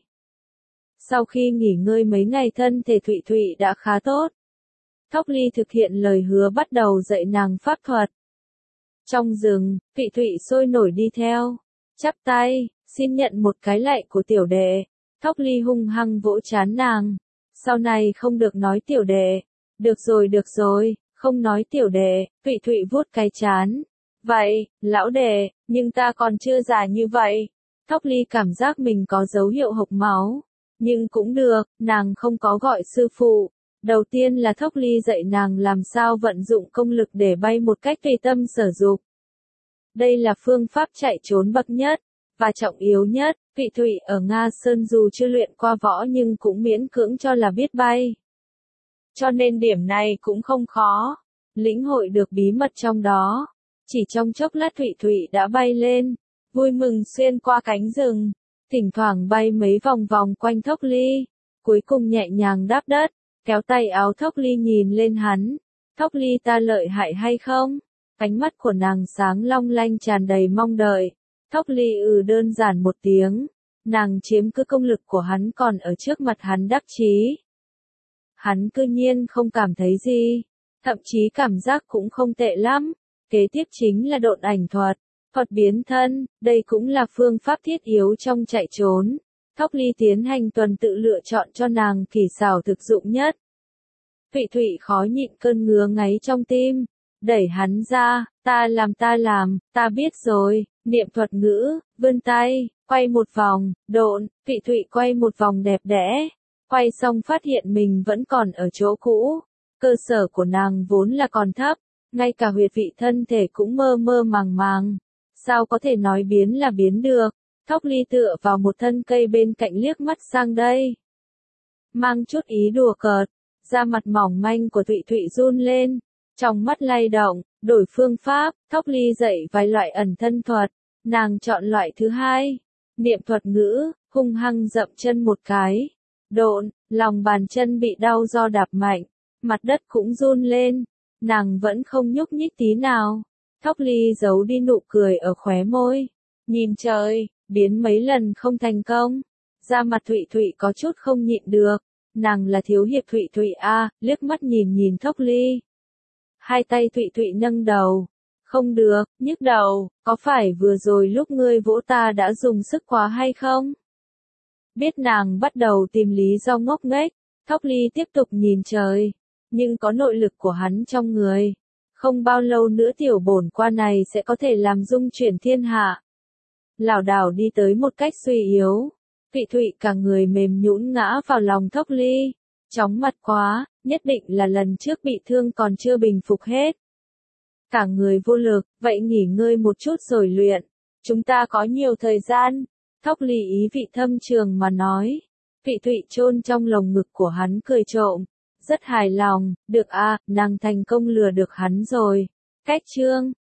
Sau khi nghỉ ngơi mấy ngày thân thể Thụy Thụy đã khá tốt. Thốc Ly thực hiện lời hứa bắt đầu dạy nàng pháp thuật. Trong rừng, Thụy Thụy sôi nổi đi theo, chắp tay, xin nhận một cái lạy của tiểu đệ. Thốc Ly hung hăng vỗ trán nàng. Sau này không được nói tiểu đệ. Được rồi được rồi, không nói tiểu đệ. Thụy Thụy vuốt cái trán. Vậy, lão đệ, nhưng ta còn chưa già như vậy. Thốc Ly cảm giác mình có dấu hiệu hộc máu. Nhưng cũng được, nàng không có gọi sư phụ. Đầu tiên là Thốc Ly dạy nàng làm sao vận dụng công lực để bay một cách tùy tâm sở dục. Đây là phương pháp chạy trốn bậc nhất, và trọng yếu nhất. Vị Thụy ở Nga Sơn dù chưa luyện qua võ nhưng cũng miễn cưỡng cho là biết bay. Cho nên điểm này cũng không khó. Lĩnh hội được bí mật trong đó. Chỉ trong chốc lát Thụy Thụy đã bay lên, vui mừng xuyên qua cánh rừng, thỉnh thoảng bay mấy vòng vòng quanh Thốc Ly, cuối cùng nhẹ nhàng đáp đất, kéo tay áo Thốc Ly nhìn lên hắn. Thốc Ly ta lợi hại hay không? Ánh mắt của nàng sáng long lanh tràn đầy mong đợi. Thốc Ly ừ đơn giản một tiếng, nàng chiếm cứ công lực của hắn còn ở trước mặt hắn đắc chí. Hắn cư nhiên không cảm thấy gì, thậm chí cảm giác cũng không tệ lắm. Kế tiếp chính là độn ảnh thuật, thuật biến thân, đây cũng là phương pháp thiết yếu trong chạy trốn. Thốc Ly tiến hành tuần tự lựa chọn cho nàng kỳ xảo thực dụng nhất. Thụy Thụy khó nhịn cơn ngứa ngáy trong tim, đẩy hắn ra, ta làm ta làm, ta biết rồi, niệm thuật ngữ, vươn tay, quay một vòng, độn, Thụy Thụy quay một vòng đẹp đẽ, Quay xong phát hiện mình vẫn còn ở chỗ cũ. Cơ sở của nàng vốn là còn thấp, ngay cả huyệt vị thân thể cũng mơ mơ màng màng. Sao có thể nói biến là biến được? Thóc Ly tựa vào một thân cây bên cạnh liếc mắt sang đây. Mang chút ý đùa cợt, da mặt mỏng manh của Thụy Thụy run lên, trong mắt lay động, đổi phương pháp, Thóc Ly dạy vài loại ẩn thân thuật, nàng chọn loại thứ hai, niệm thuật ngữ, hung hăng dậm chân một cái, độn, lòng bàn chân bị đau do đạp mạnh, mặt đất cũng run lên, nàng vẫn không nhúc nhích tí nào. Thóc Ly giấu đi nụ cười ở khóe môi, nhìn trời, biến mấy lần không thành công, da mặt Thụy Thụy có chút không nhịn được, nàng là thiếu hiệp Thụy Thụy a, liếc mắt nhìn nhìn Thóc Ly. Hai tay Thụy Thụy nâng đầu, không được, nhức đầu, có phải vừa rồi lúc ngươi vỗ ta đã dùng sức quá hay không? Biết nàng bắt đầu tìm lý do ngốc nghếch, Thóc Ly tiếp tục nhìn trời, nhưng có nội lực của hắn trong người. Không bao lâu nữa tiểu bổn qua này sẽ có thể làm dung chuyển thiên hạ. Lảo đảo đi tới một cách suy yếu, Thụy Thụy cả người mềm nhũn ngã vào lòng Thóc Ly, chóng mặt quá, nhất định là lần trước bị thương còn chưa bình phục hết. Cả người vô lực, vậy nghỉ ngơi một chút rồi luyện, chúng ta có nhiều thời gian. Thóc Ly ý vị thâm trường mà nói, Thụy Thụy chôn trong lồng ngực của hắn cười trộm, rất hài lòng, được a, nàng thành công lừa được hắn rồi. Cách chương